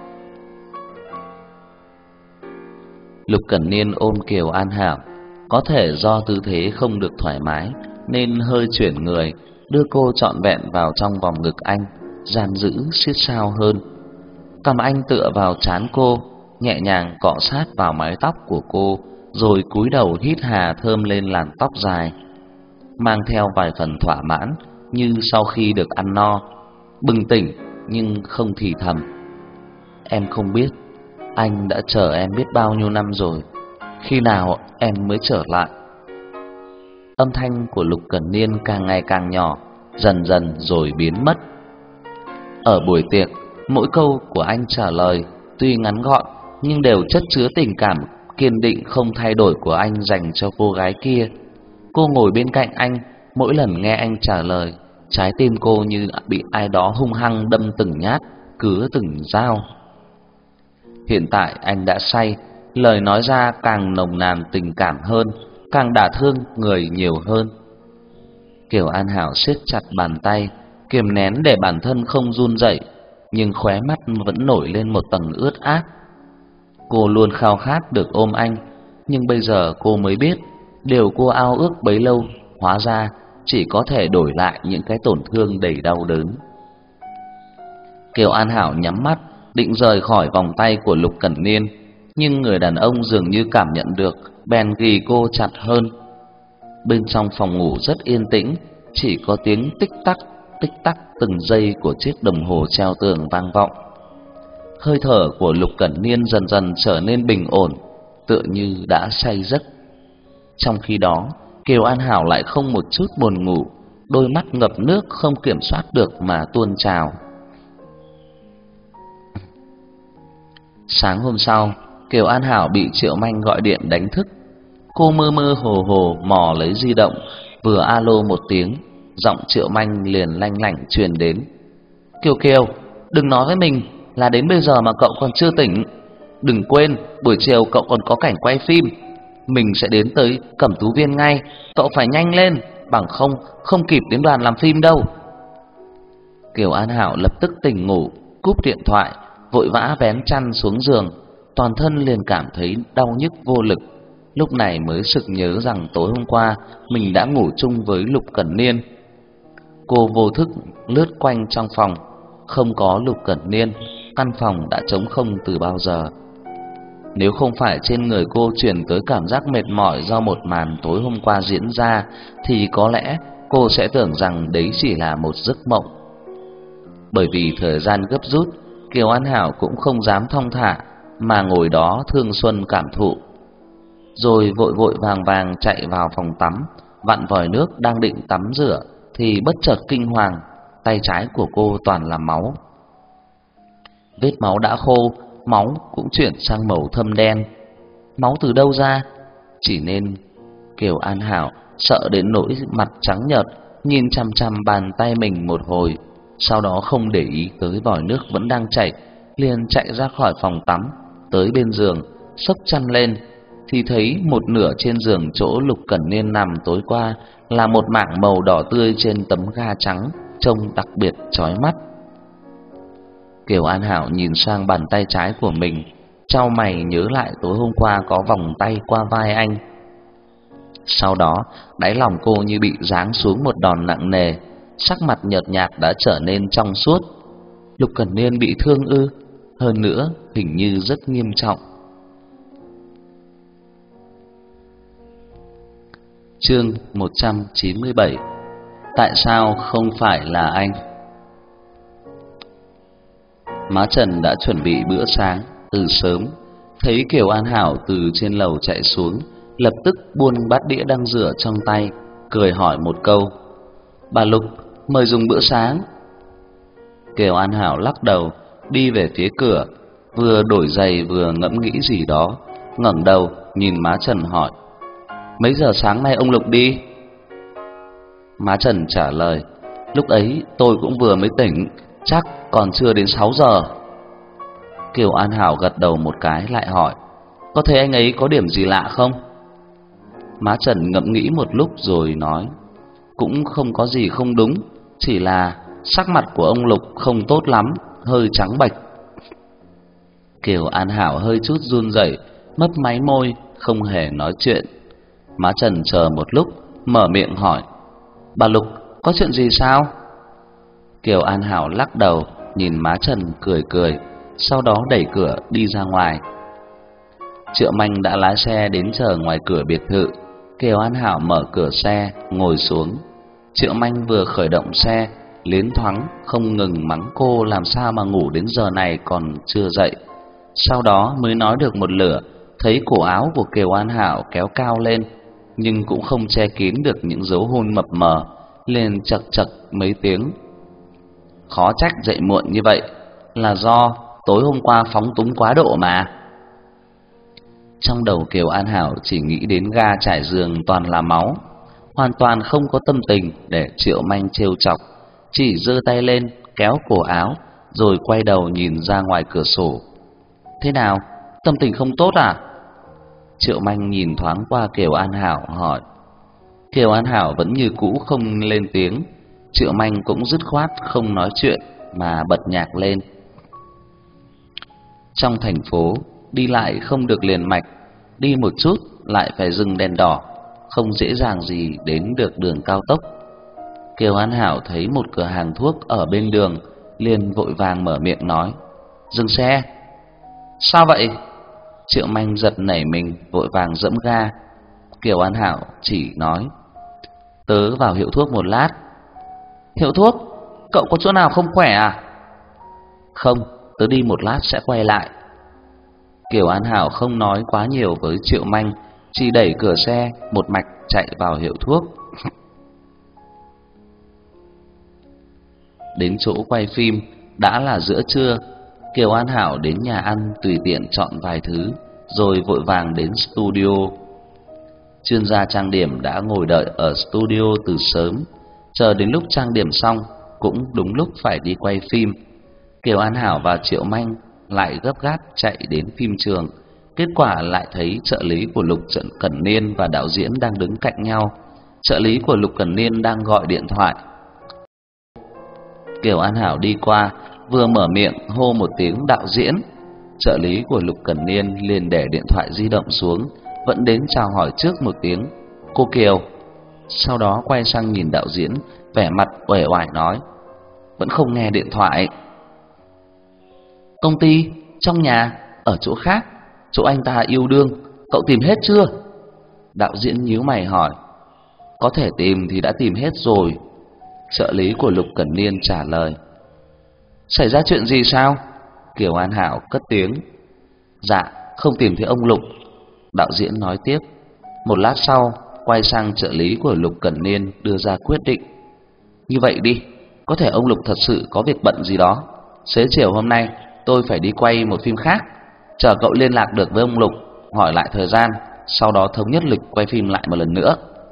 A: Lục Cẩn Niên ôm Kiều An Hảo, có thể do tư thế không được thoải mái nên hơi chuyển người, đưa cô trọn vẹn vào trong vòng ngực anh, giam giữ siết sao hơn. Cầm anh tựa vào trán cô, nhẹ nhàng cọ sát vào mái tóc của cô, rồi cúi đầu hít hà thơm lên làn tóc dài, mang theo vài phần thỏa mãn, như sau khi được ăn no, bừng tỉnh nhưng không thì thầm. Em không biết, Anh đã chờ em biết bao nhiêu năm rồi, khi nào em mới trở lại? Âm thanh của Lục Cẩn Niên càng ngày càng nhỏ, dần dần rồi biến mất. Ở buổi tiệc, mỗi câu của anh trả lời tuy ngắn gọn nhưng đều chất chứa tình cảm kiên định không thay đổi của anh dành cho cô gái kia. Cô ngồi bên cạnh anh, mỗi lần nghe anh trả lời, trái tim cô như bị ai đó hung hăng đâm từng nhát, cứa từng dao. Hiện tại anh đã say, lời nói ra càng nồng nàn tình cảm hơn, càng đả thương người nhiều hơn. Kiều An Hảo siết chặt bàn tay, kiềm nén để bản thân không run rẩy, nhưng khóe mắt vẫn nổi lên một tầng ướt át. Cô luôn khao khát được ôm anh, nhưng bây giờ cô mới biết, điều cô ao ước bấy lâu hóa ra chỉ có thể đổi lại những cái tổn thương đầy đau đớn. Kiều An Hảo nhắm mắt, định rời khỏi vòng tay của Lục Cẩn Niên, nhưng người đàn ông dường như cảm nhận được, bèn ghì cô chặt hơn. Bên trong phòng ngủ rất yên tĩnh, chỉ có tiếng tích tắc, tích tắc từng giây của chiếc đồng hồ treo tường vang vọng. Hơi thở của Lục Cẩn Niên dần dần trở nên bình ổn, tựa như đã say giấc. Trong khi đó, Kiều An Hảo lại không một chút buồn ngủ, đôi mắt ngập nước không kiểm soát được mà tuôn trào. Sáng hôm sau, Kiều An Hảo bị Triệu Manh gọi điện đánh thức. Cô mơ mơ hồ hồ mò lấy di động, vừa alo một tiếng, giọng Triệu Manh liền lanh lảnh truyền đến. Kiều Kiều, đừng nói với mình là đến bây giờ mà cậu còn chưa tỉnh. Đừng quên, buổi chiều cậu còn có cảnh quay phim, mình sẽ đến tới Cẩm Tú Viên ngay, cậu phải nhanh lên, bằng không không kịp đến đoàn làm phim đâu. Kiều An Hảo lập tức tỉnh ngủ, cúp điện thoại, vội vã vén chăn xuống giường, toàn thân liền cảm thấy đau nhức vô lực. Lúc này mới sực nhớ rằng tối hôm qua mình đã ngủ chung với Lục Cẩn Niên. Cô vô thức lướt quanh trong phòng, không có Lục Cẩn Niên, căn phòng đã trống không từ bao giờ. Nếu không phải trên người cô truyền tới cảm giác mệt mỏi do một màn tối hôm qua diễn ra, thì có lẽ cô sẽ tưởng rằng đấy chỉ là một giấc mộng. Bởi vì thời gian gấp rút, Kiều An Hảo cũng không dám thong thả, mà ngồi đó thương xuân cảm thụ. Rồi vội vội vàng vàng chạy vào phòng tắm, vặn vòi nước đang định tắm rửa, thì bất chợt kinh hoàng, tay trái của cô toàn là máu. Vết máu đã khô, máu cũng chuyển sang màu thâm đen. Máu từ đâu ra? Chỉ nên Kiều An Hảo sợ đến nỗi mặt trắng nhợt, nhìn chằm chằm bàn tay mình một hồi, sau đó không để ý tới vòi nước vẫn đang chảy, liền chạy ra khỏi phòng tắm, tới bên giường, xốc chăn lên, thì thấy một nửa trên giường chỗ Lục Cẩn Niên nằm tối qua là một mảng màu đỏ tươi trên tấm ga trắng, trông đặc biệt chói mắt. Kiều An Hảo nhìn sang bàn tay trái của mình, chau mày nhớ lại tối hôm qua có vòng tay qua vai anh. Sau đó, đáy lòng cô như bị giáng xuống một đòn nặng nề, sắc mặt nhợt nhạt đã trở nên trong suốt. Lục Cẩn Niên bị thương ư? Hơn nữa, hình như rất nghiêm trọng. Chương một trăm chín mươi bảy. Tại sao không phải là anh? Má Trần đã chuẩn bị bữa sáng từ sớm, thấy Kiều An Hảo từ trên lầu chạy xuống, lập tức buông bát đĩa đang rửa trong tay, cười hỏi một câu: "Bà Lục, mời dùng bữa sáng." Kiều An Hảo lắc đầu, đi về phía cửa, vừa đổi giày vừa ngẫm nghĩ gì đó, ngẩng đầu nhìn má Trần hỏi: "Mấy giờ sáng nay ông Lục đi?" Má Trần trả lời: "Lúc ấy tôi cũng vừa mới tỉnh, chắc còn chưa đến sáu giờ." Kiều An Hảo gật đầu một cái lại hỏi: "Có thấy anh ấy có điểm gì lạ không?" Má Trần ngẫm nghĩ một lúc rồi nói: "Cũng không có gì không đúng, chỉ là sắc mặt của ông Lục không tốt lắm, hơi trắng bệch." Kiều An Hảo hơi chút run rẩy, mấp máy môi, không hề nói chuyện. Má Trần chờ một lúc, mở miệng hỏi: "Bà Lục, có chuyện gì sao?" Kiều An Hảo lắc đầu, nhìn má Trần cười cười, sau đó đẩy cửa đi ra ngoài. Triệu Manh đã lái xe đến chờ ngoài cửa biệt thự. Kiều An Hảo mở cửa xe, ngồi xuống. Triệu Manh vừa khởi động xe, liến thoáng không ngừng mắng cô làm sao mà ngủ đến giờ này còn chưa dậy. Sau đó mới nói được một lửa, thấy cổ áo của Kiều An Hảo kéo cao lên, nhưng cũng không che kín được những dấu hôn mập mờ, liền chậc chậc mấy tiếng. Khó trách dậy muộn như vậy, là do tối hôm qua phóng túng quá độ mà. Trong đầu Kiều An Hảo chỉ nghĩ đến ga trải giường toàn là máu, hoàn toàn không có tâm tình để Triệu Manh trêu chọc, chỉ giơ tay lên kéo cổ áo rồi quay đầu nhìn ra ngoài cửa sổ. Thế nào, tâm tình không tốt à? Triệu Manh nhìn thoáng qua Kiều An Hảo hỏi. Kiều An Hảo vẫn như cũ không lên tiếng. Triệu Manh cũng dứt khoát không nói chuyện mà bật nhạc lên. Trong thành phố đi lại không được liền mạch, đi một chút lại phải dừng đèn đỏ, không dễ dàng gì đến được đường cao tốc. Kiều An Hảo thấy một cửa hàng thuốc ở bên đường, liền vội vàng mở miệng nói: "Dừng xe." "Sao vậy?" Triệu Manh giật nảy mình, vội vàng giẫm ga. Kiều An Hảo chỉ nói: "Tớ vào hiệu thuốc một lát." "Hiệu thuốc? Cậu có chỗ nào không khỏe à?" "Không, tớ đi một lát sẽ quay lại." Kiều An Hảo không nói quá nhiều với Triệu Manh, chỉ đẩy cửa xe một mạch chạy vào hiệu thuốc. Đến chỗ quay phim đã là giữa trưa. Kiều An Hảo đến nhà ăn tùy tiện chọn vài thứ, rồi vội vàng đến studio. Chuyên gia trang điểm đã ngồi đợi ở studio từ sớm, chờ đến lúc trang điểm xong cũng đúng lúc phải đi quay phim. Kiều An Hảo và Triệu Manh lại gấp gáp chạy đến phim trường, kết quả lại thấy trợ lý của Lục Trận Cẩn Niên và đạo diễn đang đứng cạnh nhau. Trợ lý của Lục Cẩn Niên đang gọi điện thoại. Kiều An Hảo đi qua, vừa mở miệng hô một tiếng đạo diễn, trợ lý của Lục Cẩn Niên liền để điện thoại di động xuống, vẫn đến chào hỏi trước một tiếng: "Cô Kiều." Sau đó quay sang nhìn đạo diễn, vẻ mặt uể oải nói: "Vẫn không nghe điện thoại." "Công ty, trong nhà, ở chỗ khác, chỗ anh ta yêu đương, cậu tìm hết chưa?" Đạo diễn nhíu mày hỏi. "Có thể tìm thì đã tìm hết rồi." Trợ lý của Lục Cẩn Niên trả lời. "Xảy ra chuyện gì sao?" Kiều An Hảo cất tiếng. "Dạ, không tìm thấy ông Lục." Đạo diễn nói tiếp. Một lát sau, quay sang trợ lý của Lục Cẩn Niên đưa ra quyết định. "Như vậy đi, có thể ông Lục thật sự có việc bận gì đó. Xế chiều hôm nay tôi phải đi quay một phim khác, chờ cậu liên lạc được với ông Lục, hỏi lại thời gian, sau đó thống nhất lịch quay phim lại một lần nữa."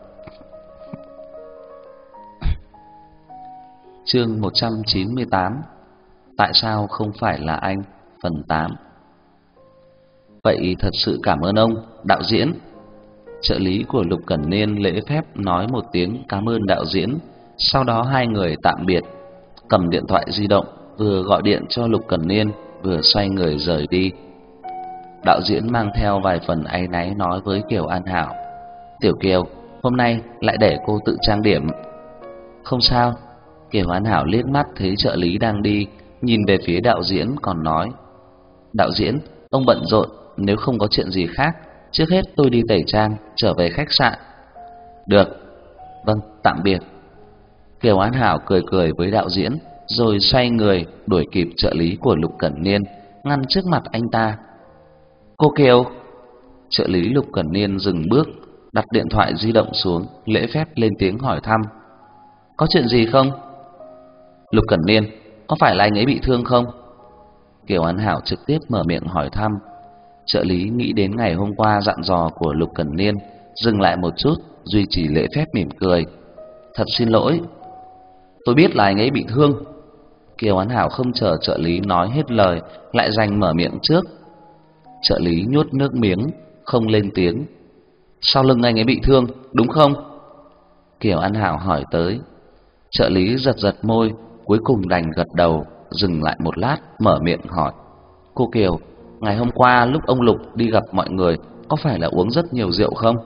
A: Chương một trăm chín mươi tám. Tại sao không phải là anh? Phần tám. "Vậy thật sự cảm ơn ông, đạo diễn." Trợ lý của Lục Cẩn Niên lễ phép nói một tiếng cảm ơn đạo diễn, sau đó hai người tạm biệt, cầm điện thoại di động vừa gọi điện cho Lục Cẩn Niên, vừa xoay người rời đi. Đạo diễn mang theo vài phần áy náy nói với Kiều An Hảo: "Tiểu Kiều, hôm nay lại để cô tự trang điểm." "Không sao." Kiều An Hảo liếc mắt thấy trợ lý đang đi, nhìn về phía đạo diễn còn nói: "Đạo diễn, ông bận rộn, nếu không có chuyện gì khác, trước hết tôi đi tẩy trang, trở về khách sạn." "Được." "Vâng, tạm biệt." Kiều An Hảo cười cười với đạo diễn, rồi xoay người đuổi kịp trợ lý của Lục Cẩn Niên, ngăn trước mặt anh ta. "Cô Kiều." Trợ lý Lục Cẩn Niên dừng bước, đặt điện thoại di động xuống, lễ phép lên tiếng hỏi thăm: "Có chuyện gì không?" "Lục Cẩn Niên, có phải là anh ấy bị thương không?" Kiều An Hảo trực tiếp mở miệng hỏi thăm. Trợ lý nghĩ đến ngày hôm qua dặn dò của Lục Cẩn Niên, dừng lại một chút, duy trì lễ phép mỉm cười. "Thật xin lỗi, tôi biết là anh ấy bị thương." Kiều An Hảo không chờ trợ lý nói hết lời, lại giành mở miệng trước. Trợ lý nhốt nước miếng, không lên tiếng. "Sau lưng anh ấy bị thương, đúng không?" Kiều An Hảo hỏi tới. Trợ lý giật giật môi, cuối cùng đành gật đầu, dừng lại một lát, mở miệng hỏi: "Cô Kiều, ngày hôm qua lúc ông Lục đi gặp mọi người, có phải là uống rất nhiều rượu không?"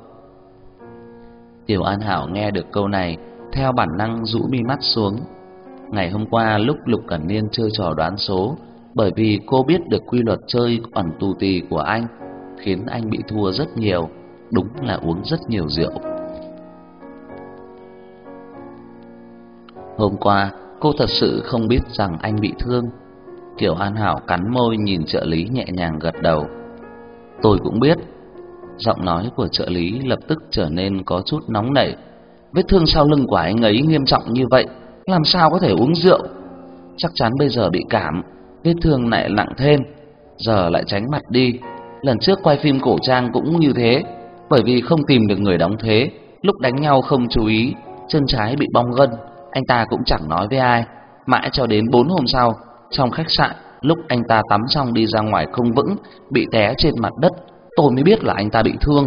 A: Kiều An Hảo nghe được câu này, theo bản năng rũ mi mắt xuống. Ngày hôm qua lúc Lục Cẩn Niên chơi trò đoán số, bởi vì cô biết được quy luật chơi ẩn tù tì của anh, khiến anh bị thua rất nhiều, đúng là uống rất nhiều rượu. Hôm qua cô thật sự không biết rằng anh bị thương. Kiều An Hảo cắn môi nhìn trợ lý nhẹ nhàng gật đầu. Tôi cũng biết. Giọng nói của trợ lý lập tức trở nên có chút nóng nảy. Vết thương sau lưng của anh ấy nghiêm trọng như vậy, làm sao có thể uống rượu? Chắc chắn bây giờ bị cảm, vết thương lại nặng thêm, giờ lại tránh mặt đi. Lần trước quay phim cổ trang cũng như thế, bởi vì không tìm được người đóng thế, lúc đánh nhau không chú ý, chân trái bị bong gân, anh ta cũng chẳng nói với ai. Mãi cho đến bốn hôm sau, trong khách sạn, lúc anh ta tắm xong đi ra ngoài không vững, bị té trên mặt đất, tôi mới biết là anh ta bị thương.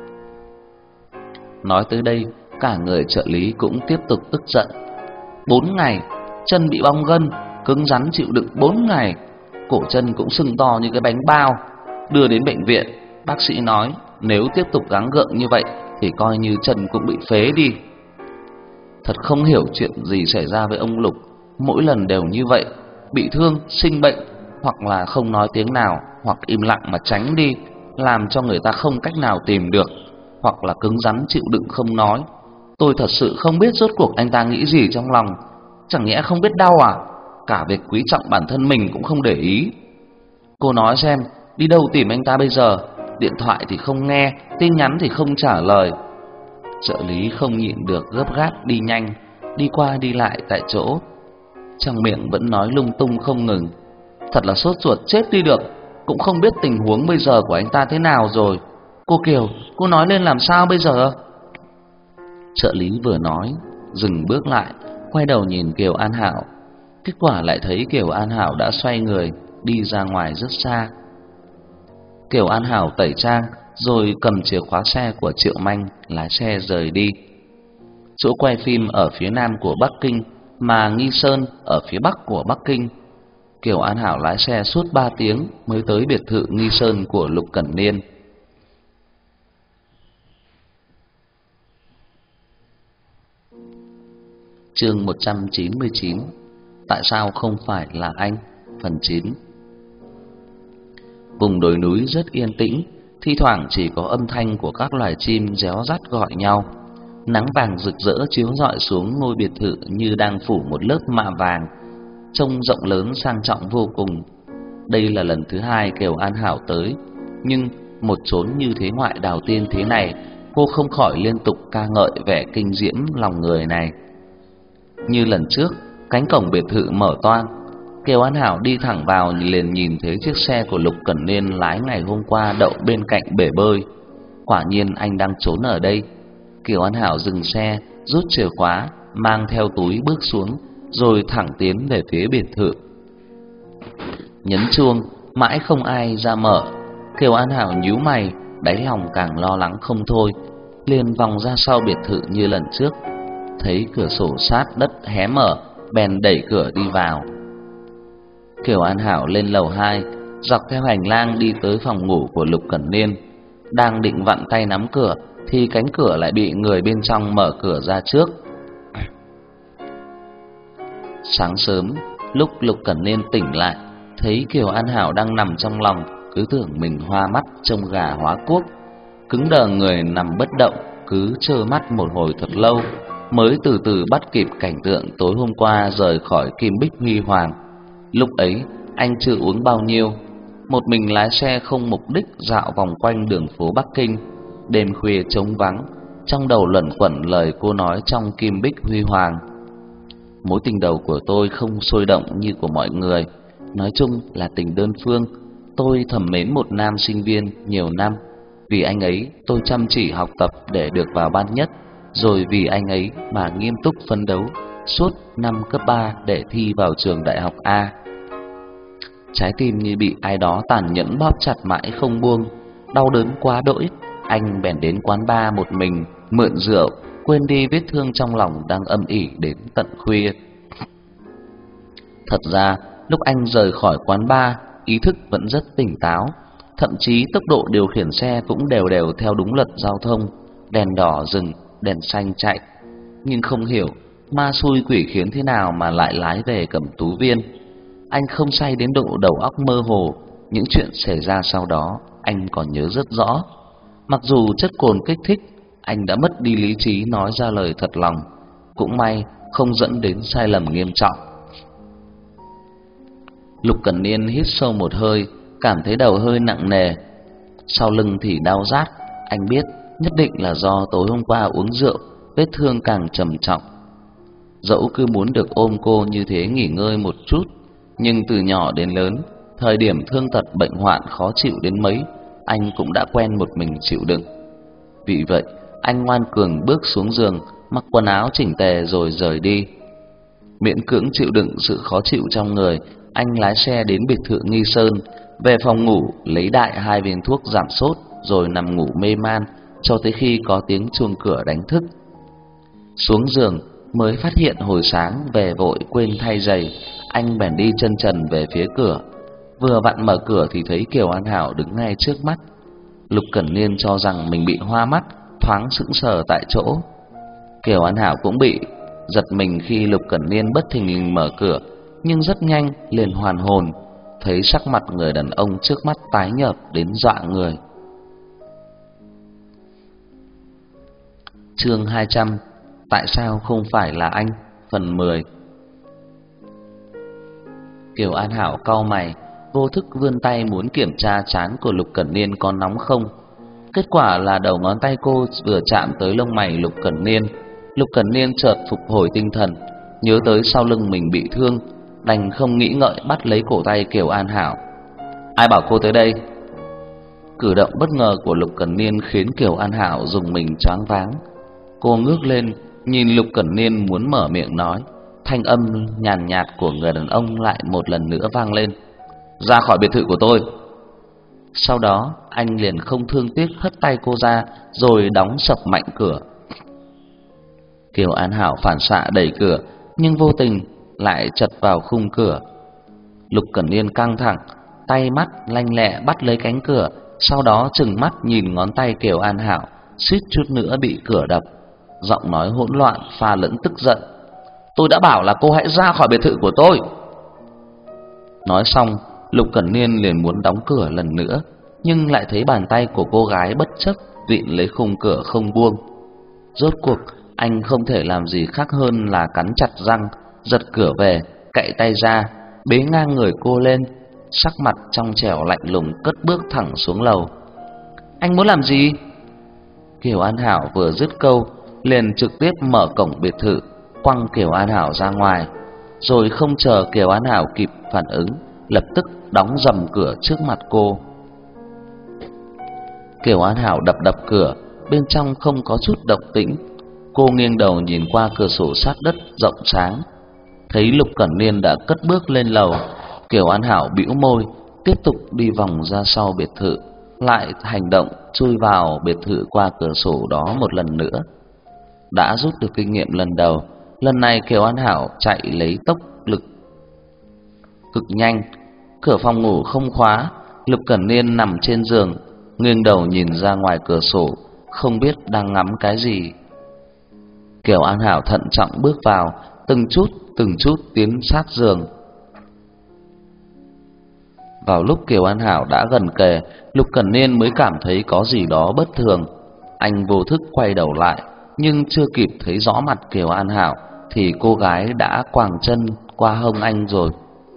A: Nói tới đây, cả người trợ lý cũng tiếp tục tức giận. Bốn ngày, chân bị bong gân, cứng rắn chịu đựng bốn ngày, cổ chân cũng sưng to như cái bánh bao. Đưa đến bệnh viện, bác sĩ nói nếu tiếp tục gắng gượng như vậy thì coi như chân cũng bị phế đi. Thật không hiểu chuyện gì xảy ra với ông Lục, mỗi lần đều như vậy, bị thương, sinh bệnh, hoặc là không nói tiếng nào, hoặc im lặng mà tránh đi, làm cho người ta không cách nào tìm được, hoặc là cứng rắn chịu đựng không nói. Tôi thật sự không biết rốt cuộc anh ta nghĩ gì trong lòng, chẳng nhẽ không biết đau à? Cả việc quý trọng bản thân mình cũng không để ý. Cô nói xem, đi đâu tìm anh ta bây giờ? Điện thoại thì không nghe, tin nhắn thì không trả lời. Trợ lý không nhịn được gấp gáp đi nhanh, đi qua đi lại tại chỗ, trong miệng vẫn nói lung tung không ngừng. Thật là sốt ruột chết đi được, cũng không biết tình huống bây giờ của anh ta thế nào rồi. Cô Kiều, cô nói lên làm sao bây giờ? Trợ lý vừa nói, dừng bước lại, quay đầu nhìn Kiều An Hảo. Kết quả lại thấy Kiều An Hảo đã xoay người đi ra ngoài rất xa. Kiều An Hảo tẩy trang rồi cầm chìa khóa xe của Triệu Manh lái xe rời đi. Chỗ quay phim ở phía nam của Bắc Kinh, mà Nghi Sơn ở phía bắc của Bắc Kinh. Kiều An Hảo lái xe suốt ba tiếng mới tới biệt thự Nghi Sơn của Lục Cẩn Niên. Chương một trăm chín mươi chín. Tại sao không phải là anh? Phần chín. Vùng đồi núi rất yên tĩnh, thi thoảng chỉ có âm thanh của các loài chim réo rắt gọi nhau. Nắng vàng rực rỡ chiếu rọi xuống ngôi biệt thự như đang phủ một lớp mạ vàng, trông rộng lớn sang trọng vô cùng. Đây là lần thứ hai Kiều An Hảo tới, nhưng một chốn như thế ngoại đào tiên thế này, cô không khỏi liên tục ca ngợi vẻ kinh diễm lòng người này. Như lần trước, cánh cổng biệt thự mở toang, Kiều An Hảo đi thẳng vào liền nhìn thấy chiếc xe của Lục Cẩn Niên lái ngày hôm qua đậu bên cạnh bể bơi. Quả nhiên anh đang trốn ở đây. Kiều An Hảo dừng xe, rút chìa khóa, mang theo túi bước xuống, rồi thẳng tiến về phía biệt thự. Nhấn chuông, mãi không ai ra mở. Kiều An Hảo nhíu mày, đáy lòng càng lo lắng không thôi, liền vòng ra sau biệt thự như lần trước. Thấy cửa sổ sát đất hé mở, bèn đẩy cửa đi vào. Kiều An Hảo lên lầu hai, dọc theo hành lang đi tới phòng ngủ của Lục Cẩn Niên. Đang định vặn tay nắm cửa thì cánh cửa lại bị người bên trong mở cửa ra trước. Sáng sớm, lúc Lục Cẩn Niên tỉnh lại, thấy Kiều An Hảo đang nằm trong lòng, cứ tưởng mình hoa mắt trông gà hóa cuốc, cứng đờ người nằm bất động, cứ trơ mắt một hồi thật lâu, mới từ từ bắt kịp cảnh tượng tối hôm qua rời khỏi Kim Bích Huy Hoàng. Lúc ấy anh chưa uống bao nhiêu, một mình lái xe không mục đích dạo vòng quanh đường phố Bắc Kinh. Đêm khuya trống vắng, trong đầu luẩn quẩn lời cô nói trong Kim Bích Huy Hoàng. Mối tình đầu của tôi không sôi động như của mọi người, nói chung là tình đơn phương. Tôi thầm mến một nam sinh viên nhiều năm, vì anh ấy tôi chăm chỉ học tập để được vào ban nhất, rồi vì anh ấy mà nghiêm túc phấn đấu suốt năm cấp ba để thi vào trường đại học A. Trái tim như bị ai đó tàn nhẫn bóp chặt mãi không buông, đau đớn quá đỗi, anh bèn đến quán bar một mình mượn rượu, quên đi vết thương trong lòng đang âm ỉ đến tận khuya. Thật ra, lúc anh rời khỏi quán bar, ý thức vẫn rất tỉnh táo, thậm chí tốc độ điều khiển xe cũng đều đều theo đúng luật giao thông, đèn đỏ dừng, đèn xanh chạy. Nhưng không hiểu ma xui quỷ khiến thế nào mà lại lái về Cẩm Tú Viên. Anh không say đến độ đầu óc mơ hồ, những chuyện xảy ra sau đó anh còn nhớ rất rõ. Mặc dù chất cồn kích thích, anh đã mất đi lý trí nói ra lời thật lòng, cũng may không dẫn đến sai lầm nghiêm trọng. Lục Cẩn Niên hít sâu một hơi, cảm thấy đầu hơi nặng nề, sau lưng thì đau rát. Anh biết nhất định là do tối hôm qua uống rượu, vết thương càng trầm trọng. Dẫu cứ muốn được ôm cô như thế nghỉ ngơi một chút, nhưng từ nhỏ đến lớn, thời điểm thương tật bệnh hoạn khó chịu đến mấy, anh cũng đã quen một mình chịu đựng. Vì vậy, anh ngoan cường bước xuống giường, mặc quần áo chỉnh tề rồi rời đi. Miễn cưỡng chịu đựng sự khó chịu trong người, anh lái xe đến biệt thự Nghi Sơn, về phòng ngủ lấy đại hai viên thuốc giảm sốt rồi nằm ngủ mê man cho tới khi có tiếng chuông cửa đánh thức. Xuống giường mới phát hiện hồi sáng về vội quên thay giày, anh bèn đi chân trần về phía cửa. Vừa vặn mở cửa thì thấy Kiều An Hảo đứng ngay trước mắt. Lục Cẩn Niên cho rằng mình bị hoa mắt, thoáng sững sờ tại chỗ. Kiều An Hảo cũng bị giật mình khi Lục Cẩn Niên bất thình lình mở cửa, nhưng rất nhanh liền hoàn hồn, thấy sắc mặt người đàn ông trước mắt tái nhợt đến dọa người. Chương hai trăm, tại sao không phải là anh? Phần mười. Kiều An Hảo cau mày, vô thức vươn tay muốn kiểm tra trán của Lục Cẩn Niên có nóng không. Kết quả là đầu ngón tay cô vừa chạm tới lông mày Lục Cẩn Niên, Lục Cẩn Niên chợt phục hồi tinh thần, nhớ tới sau lưng mình bị thương, đành không nghĩ ngợi bắt lấy cổ tay Kiều An Hảo. Ai bảo cô tới đây? Cử động bất ngờ của Lục Cẩn Niên khiến Kiều An Hảo dùng mình choáng váng. Cô ngước lên, nhìn Lục Cẩn Niên muốn mở miệng nói, thanh âm nhàn nhạt của người đàn ông lại một lần nữa vang lên. Ra khỏi biệt thự của tôi. Sau đó anh liền không thương tiếc hất tay cô ra, rồi đóng sập mạnh cửa. Kiều An Hảo phản xạ đẩy cửa, nhưng vô tình lại chật vào khung cửa. Lục Cẩn Niên căng thẳng, tay mắt lanh lẹ bắt lấy cánh cửa, sau đó trừng mắt nhìn ngón tay Kiều An Hảo, suýt chút nữa bị cửa đập. Giọng nói hỗn loạn pha lẫn tức giận. Tôi đã bảo là cô hãy ra khỏi biệt thự của tôi. Nói xong, Lục Cẩn Niên liền muốn đóng cửa lần nữa, nhưng lại thấy bàn tay của cô gái bất chấp vịn lấy khung cửa không buông. Rốt cuộc anh không thể làm gì khác hơn là cắn chặt răng, giật cửa về, cạy tay ra, bế ngang người cô lên, sắc mặt trong trẻo lạnh lùng cất bước thẳng xuống lầu. Anh muốn làm gì? Kiều An Hảo vừa dứt câu, liền trực tiếp mở cổng biệt thự, quăng Kiều An Hảo ra ngoài, rồi không chờ Kiều An Hảo kịp phản ứng, lập tức đóng rầm cửa trước mặt cô. Kiều An Hảo đập đập cửa, bên trong không có chút động tĩnh. Cô nghiêng đầu nhìn qua cửa sổ sát đất rộng sáng, thấy Lục Cẩn Niên đã cất bước lên lầu. Kiều An Hảo bĩu môi, tiếp tục đi vòng ra sau biệt thự, lại hành động chui vào biệt thự qua cửa sổ đó một lần nữa. Đã rút được kinh nghiệm lần đầu, lần này Kiều An Hảo chạy lấy tốc lực cực nhanh. Cửa phòng ngủ không khóa, Lục Cẩn Niên nằm trên giường, nghiêng đầu nhìn ra ngoài cửa sổ, không biết đang ngắm cái gì. Kiều An Hảo thận trọng bước vào, từng chút từng chút tiến sát giường. Vào lúc Kiều An Hảo đã gần kề, Lục Cẩn Niên mới cảm thấy có gì đó bất thường. Anh vô thức quay đầu lại, nhưng chưa kịp thấy rõ mặt Kiều An Hảo thì cô gái đã quàng chân qua hông anh rồi.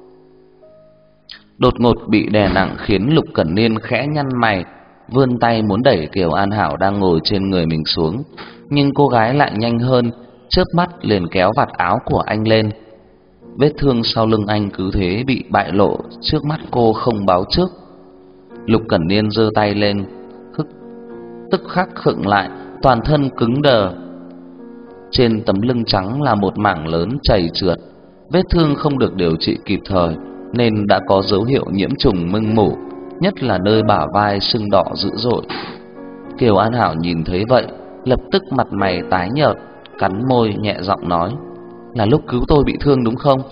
A: Đột ngột bị đè nặng khiến Lục Cẩn Niên khẽ nhăn mày, vươn tay muốn đẩy Kiều An Hảo đang ngồi trên người mình xuống, nhưng cô gái lại nhanh hơn, chớp mắt liền kéo vạt áo của anh lên. Vết thương sau lưng anh cứ thế bị bại lộ trước mắt cô không báo trước. Lục Cẩn Niên giơ tay lên, khức tức khắc khựng lại, toàn thân cứng đờ. Trên tấm lưng trắng là một mảng lớn chảy trượt, vết thương không được điều trị kịp thời nên đã có dấu hiệu nhiễm trùng mưng mủ, nhất là nơi bả vai sưng đỏ dữ dội. Kiều An Hảo nhìn thấy vậy, lập tức mặt mày tái nhợt, cắn môi nhẹ giọng nói: "Là lúc cứu tôi bị thương đúng không?"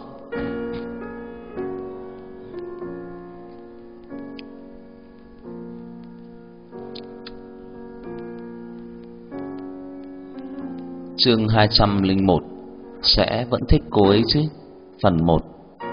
A: Chương hai trăm lẻ một. Sẽ vẫn thích cô ấy chứ? Phần một.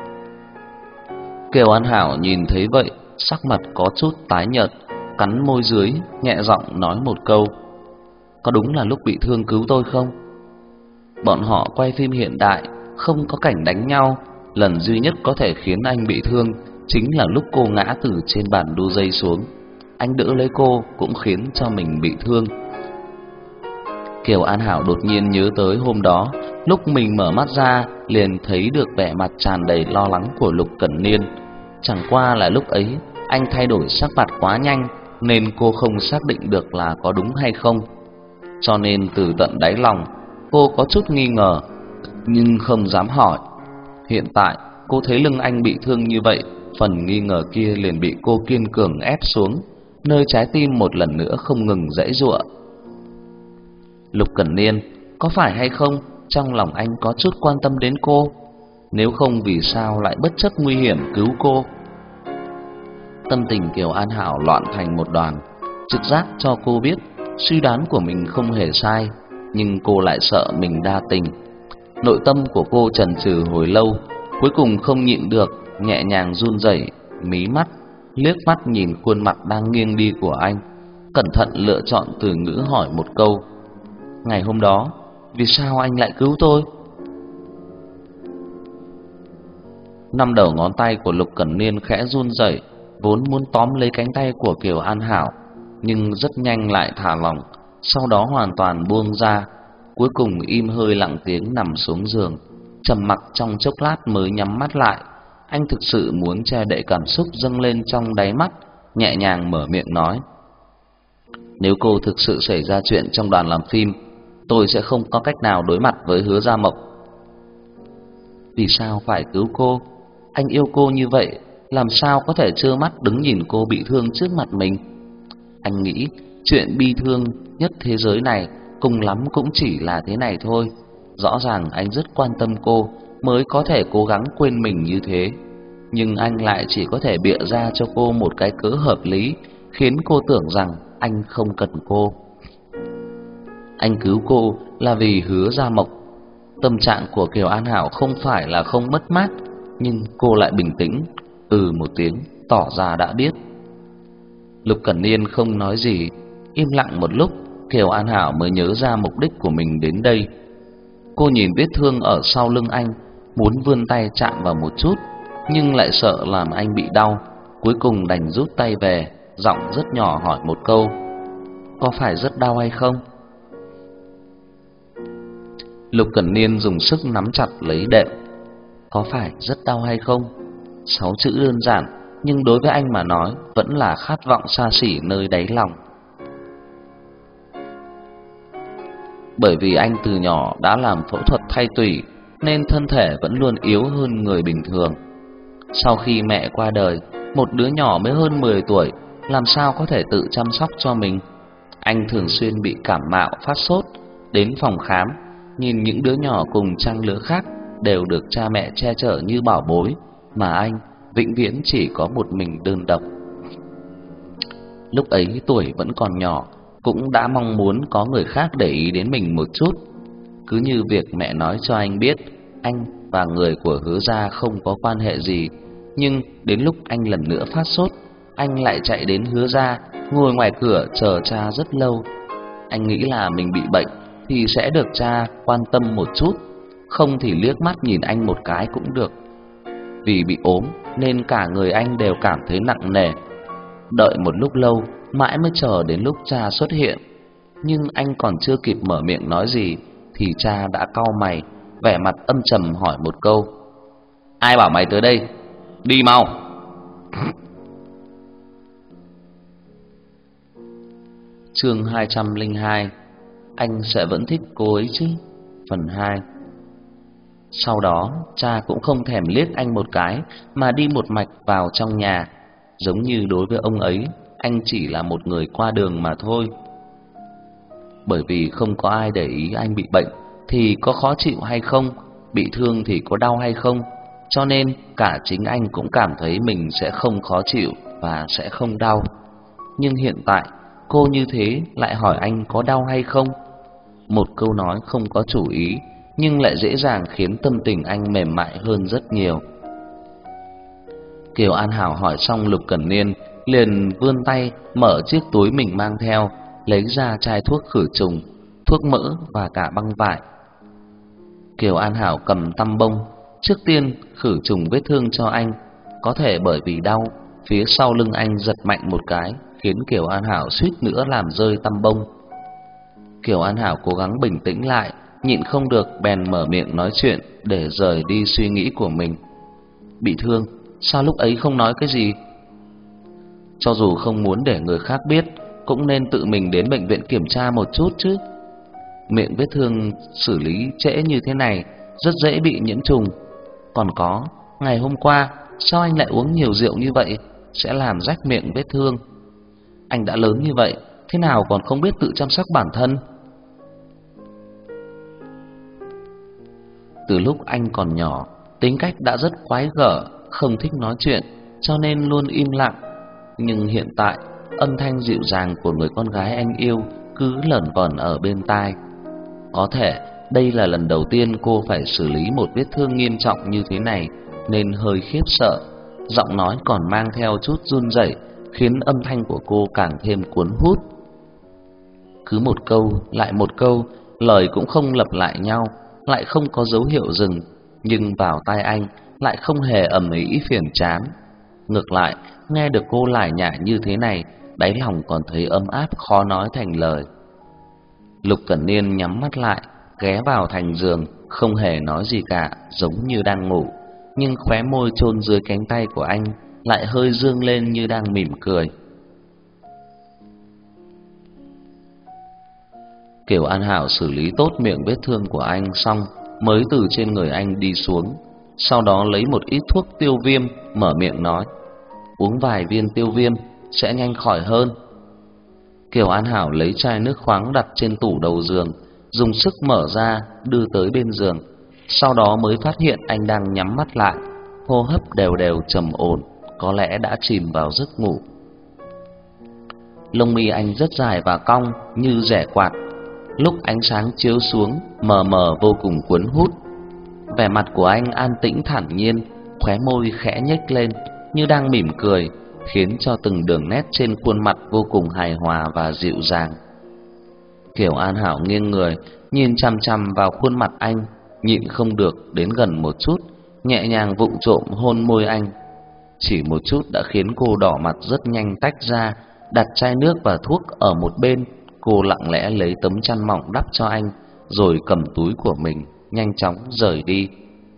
A: Kiều An Hảo nhìn thấy vậy, sắc mặt có chút tái nhợt, cắn môi dưới, nhẹ giọng nói một câu: "Có đúng là lúc bị thương cứu tôi không?" Bọn họ quay phim hiện đại, không có cảnh đánh nhau, lần duy nhất có thể khiến anh bị thương chính là lúc cô ngã từ trên bàn đu dây xuống. Anh đỡ lấy cô cũng khiến cho mình bị thương. Kiều An Hảo đột nhiên nhớ tới hôm đó, lúc mình mở mắt ra liền thấy được vẻ mặt tràn đầy lo lắng của Lục Cẩn Niên. Chẳng qua là lúc ấy anh thay đổi sắc mặt quá nhanh nên cô không xác định được là có đúng hay không. Cho nên từ tận đáy lòng cô có chút nghi ngờ nhưng không dám hỏi. Hiện tại cô thấy lưng anh bị thương như vậy, phần nghi ngờ kia liền bị cô kiên cường ép xuống, nơi trái tim một lần nữa không ngừng giãy giụa. Lục Cẩn Niên, có phải hay không trong lòng anh có chút quan tâm đến cô? Nếu không vì sao lại bất chấp nguy hiểm cứu cô? Tâm tình Kiều An Hảo loạn thành một đoàn. Trực giác cho cô biết suy đoán của mình không hề sai, nhưng cô lại sợ mình đa tình. Nội tâm của cô chần chừ hồi lâu, cuối cùng không nhịn được, nhẹ nhàng run rẩy, mí mắt, liếc mắt nhìn khuôn mặt đang nghiêng đi của anh, cẩn thận lựa chọn từ ngữ hỏi một câu: ngày hôm đó, vì sao anh lại cứu tôi? Năm đầu ngón tay của Lục Cẩn Niên khẽ run rẩy, vốn muốn tóm lấy cánh tay của Kiều An Hảo, nhưng rất nhanh lại thả lỏng, sau đó hoàn toàn buông ra, cuối cùng im hơi lặng tiếng nằm xuống giường, trầm mặc trong chốc lát mới nhắm mắt lại. Anh thực sự muốn che đậy cảm xúc dâng lên trong đáy mắt, nhẹ nhàng mở miệng nói: nếu cô thực sự xảy ra chuyện trong đoàn làm phim, tôi sẽ không có cách nào đối mặt với Hứa Gia Mộc. Vì sao phải cứu cô? Anh yêu cô như vậy, làm sao có thể trơ mắt đứng nhìn cô bị thương trước mặt mình? Anh nghĩ chuyện bi thương nhất thế giới này cùng lắm cũng chỉ là thế này thôi. Rõ ràng anh rất quan tâm cô, mới có thể cố gắng quên mình như thế, nhưng anh lại chỉ có thể bịa ra cho cô một cái cớ hợp lý, khiến cô tưởng rằng anh không cần cô. Anh cứu cô là vì Hứa Gia Mộc. Tâm trạng của Kiều An Hảo không phải là không mất mát, nhưng cô lại bình tĩnh, ừ một tiếng, tỏ ra đã biết. Lục Cẩn Niên không nói gì, im lặng một lúc, Kiều An Hảo mới nhớ ra mục đích của mình đến đây. Cô nhìn vết thương ở sau lưng anh, muốn vươn tay chạm vào một chút, nhưng lại sợ làm anh bị đau, cuối cùng đành rút tay về, giọng rất nhỏ hỏi một câu: có phải rất đau hay không? Lục Cẩn Niên dùng sức nắm chặt lấy đệm. Có phải rất đau hay không? Sáu chữ đơn giản, nhưng đối với anh mà nói vẫn là khát vọng xa xỉ nơi đáy lòng. Bởi vì anh từ nhỏ đã làm phẫu thuật thay tủy, nên thân thể vẫn luôn yếu hơn người bình thường. Sau khi mẹ qua đời, một đứa nhỏ mới hơn mười tuổi làm sao có thể tự chăm sóc cho mình. Anh thường xuyên bị cảm mạo, phát sốt, đến phòng khám, nhìn những đứa nhỏ cùng trang lứa khác đều được cha mẹ che chở như bảo bối, mà anh vĩnh viễn chỉ có một mình đơn độc. Lúc ấy tuổi vẫn còn nhỏ, cũng đã mong muốn có người khác để ý đến mình một chút. Cứ như việc mẹ nói cho anh biết, anh và người của Hứa gia không có quan hệ gì, nhưng đến lúc anh lần nữa phát sốt, anh lại chạy đến Hứa gia, ngồi ngoài cửa chờ cha rất lâu. Anh nghĩ là mình bị bệnh thì sẽ được cha quan tâm một chút, không thì liếc mắt nhìn anh một cái cũng được. Vì bị ốm nên cả người anh đều cảm thấy nặng nề. Đợi một lúc lâu, mãi mới chờ đến lúc cha xuất hiện. Nhưng anh còn chưa kịp mở miệng nói gì thì cha đã cau mày, vẻ mặt âm trầm hỏi một câu: ai bảo mày tới đây? Đi mau! Chương hai trăm lẻ hai. Anh sẽ vẫn thích cô ấy chứ? Phần hai. Sau đó, cha cũng không thèm liếc anh một cái mà đi một mạch vào trong nhà, giống như đối với ông ấy, anh chỉ là một người qua đường mà thôi. Bởi vì không có ai để ý anh bị bệnh thì có khó chịu hay không, bị thương thì có đau hay không, cho nên cả chính anh cũng cảm thấy mình sẽ không khó chịu và sẽ không đau. Nhưng hiện tại, cô như thế lại hỏi anh có đau hay không. Một câu nói không có chủ ý, nhưng lại dễ dàng khiến tâm tình anh mềm mại hơn rất nhiều. Kiều An Hảo hỏi xong, Lục Cẩn Niên liền vươn tay mở chiếc túi mình mang theo, lấy ra chai thuốc khử trùng, thuốc mỡ và cả băng vải. Kiều An Hảo cầm tăm bông, trước tiên khử trùng vết thương cho anh. Có thể bởi vì đau, phía sau lưng anh giật mạnh một cái, khiến Kiều An Hảo suýt nữa làm rơi tăm bông. Kiều An Hảo cố gắng bình tĩnh lại, nhịn không được bèn mở miệng nói chuyện để rời đi suy nghĩ của mình. Bị thương, sao lúc ấy không nói cái gì? Cho dù không muốn để người khác biết, cũng nên tự mình đến bệnh viện kiểm tra một chút chứ. Miệng vết thương xử lý trễ như thế này rất dễ bị nhiễm trùng. Còn có, ngày hôm qua sao anh lại uống nhiều rượu như vậy, sẽ làm rách miệng vết thương. Anh đã lớn như vậy, thế nào còn không biết tự chăm sóc bản thân? Từ lúc anh còn nhỏ, tính cách đã rất quái gở, không thích nói chuyện, cho nên luôn im lặng. Nhưng hiện tại, âm thanh dịu dàng của người con gái anh yêu cứ lởn vởn ở bên tai. Có thể đây là lần đầu tiên cô phải xử lý một vết thương nghiêm trọng như thế này, nên hơi khiếp sợ. Giọng nói còn mang theo chút run rẩy, khiến âm thanh của cô càng thêm cuốn hút. Cứ một câu lại một câu, lời cũng không lặp lại nhau, lại không có dấu hiệu dừng, nhưng vào tai anh lại không hề ầm ĩ phiền chán. Ngược lại, nghe được cô lải nhải như thế này, đáy lòng còn thấy ấm áp khó nói thành lời. Lục Cẩn Niên nhắm mắt lại, ghé vào thành giường, không hề nói gì cả, giống như đang ngủ, nhưng khóe môi chôn dưới cánh tay của anh lại hơi dương lên như đang mỉm cười. Kiều An Hảo xử lý tốt miệng vết thương của anh xong, mới từ trên người anh đi xuống, sau đó lấy một ít thuốc tiêu viêm, mở miệng nói: uống vài viên tiêu viêm sẽ nhanh khỏi hơn. Kiều An Hảo lấy chai nước khoáng đặt trên tủ đầu giường, dùng sức mở ra đưa tới bên giường, sau đó mới phát hiện anh đang nhắm mắt lại, hô hấp đều đều trầm ổn, có lẽ đã chìm vào giấc ngủ. Lông mi anh rất dài và cong như rẻ quạt, lúc ánh sáng chiếu xuống mờ mờ vô cùng cuốn hút. Vẻ mặt của anh an tĩnh thản nhiên, khóe môi khẽ nhếch lên như đang mỉm cười, khiến cho từng đường nét trên khuôn mặt vô cùng hài hòa và dịu dàng. Kiều An Hảo nghiêng người, nhìn chằm chằm vào khuôn mặt anh, nhịn không được đến gần một chút, nhẹ nhàng vụng trộm hôn môi anh. Chỉ một chút đã khiến cô đỏ mặt rất nhanh tách ra, đặt chai nước và thuốc ở một bên. Cô lặng lẽ lấy tấm chăn mỏng đắp cho anh, rồi cầm túi của mình nhanh chóng rời đi.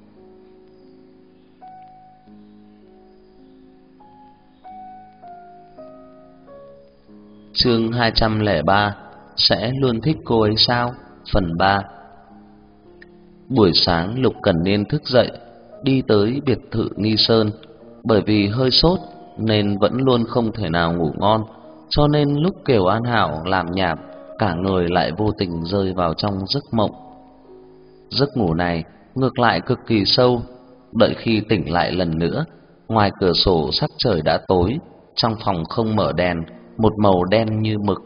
A: Chương hai trăm lẻ ba, sẽ luôn thích cô ấy sao? Phần ba. Buổi sáng Lục Cẩn Niên thức dậy, đi tới biệt thự Nghi Sơn. Bởi vì hơi sốt nên vẫn luôn không thể nào ngủ ngon, cho nên lúc Kiều An Hảo làm nhảm, cả người lại vô tình rơi vào trong giấc mộng. Giấc ngủ này ngược lại cực kỳ sâu. Đợi khi tỉnh lại lần nữa, ngoài cửa sổ sắc trời đã tối, trong phòng không mở đèn, một màu đen như mực.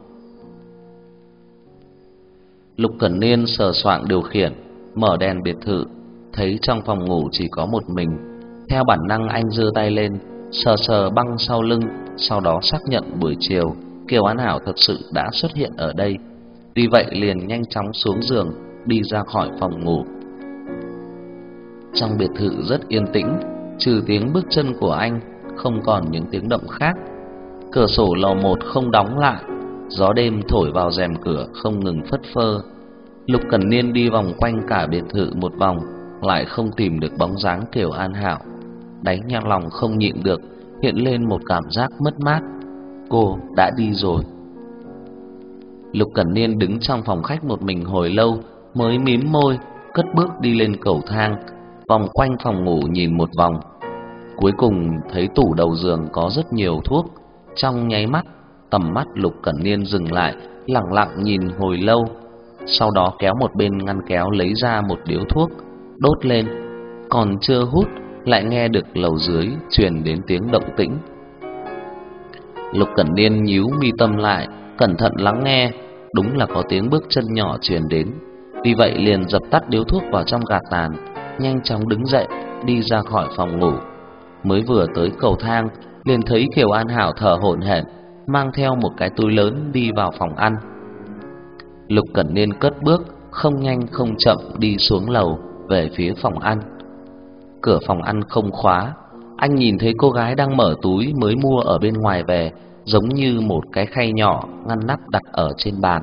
A: Lục Cẩn Niên sờ soạng điều khiển, mở đèn biệt thự, thấy trong phòng ngủ chỉ có một mình. Theo bản năng anh giơ tay lên, sờ sờ băng sau lưng, sau đó xác nhận buổi chiều Kiều An Hảo thật sự đã xuất hiện ở đây. Vì vậy liền nhanh chóng xuống giường, đi ra khỏi phòng ngủ. Trong biệt thự rất yên tĩnh, trừ tiếng bước chân của anh, không còn những tiếng động khác. Cửa sổ lầu một không đóng lại, gió đêm thổi vào rèm cửa không ngừng phất phơ. Lục Cẩn Niên đi vòng quanh cả biệt thự một vòng, lại không tìm được bóng dáng Kiều An Hảo. Đáy nhang lòng không nhịn được hiện lên một cảm giác mất mát. Cô đã đi rồi. Lục Cẩn Niên đứng trong phòng khách một mình hồi lâu, mới mím môi, cất bước đi lên cầu thang, vòng quanh phòng ngủ nhìn một vòng. Cuối cùng thấy tủ đầu giường có rất nhiều thuốc. Trong nháy mắt, tầm mắt Lục Cẩn Niên dừng lại, lặng lặng nhìn hồi lâu. Sau đó kéo một bên ngăn kéo lấy ra một điếu thuốc, đốt lên. Còn chưa hút, lại nghe được lầu dưới truyền đến tiếng động tĩnh. Lục Cẩn Niên nhíu mi tâm lại, cẩn thận lắng nghe, đúng là có tiếng bước chân nhỏ truyền đến. Vì vậy liền dập tắt điếu thuốc vào trong gạt tàn, nhanh chóng đứng dậy, đi ra khỏi phòng ngủ. Mới vừa tới cầu thang, liền thấy Kiều An Hảo thở hổn hển, mang theo một cái túi lớn đi vào phòng ăn. Lục Cẩn Niên cất bước, không nhanh không chậm đi xuống lầu về phía phòng ăn. cửa phòng ăn không khóa. Anh nhìn thấy cô gái đang mở túi mới mua ở bên ngoài về, giống như một cái khay nhỏ ngăn nắp đặt ở trên bàn.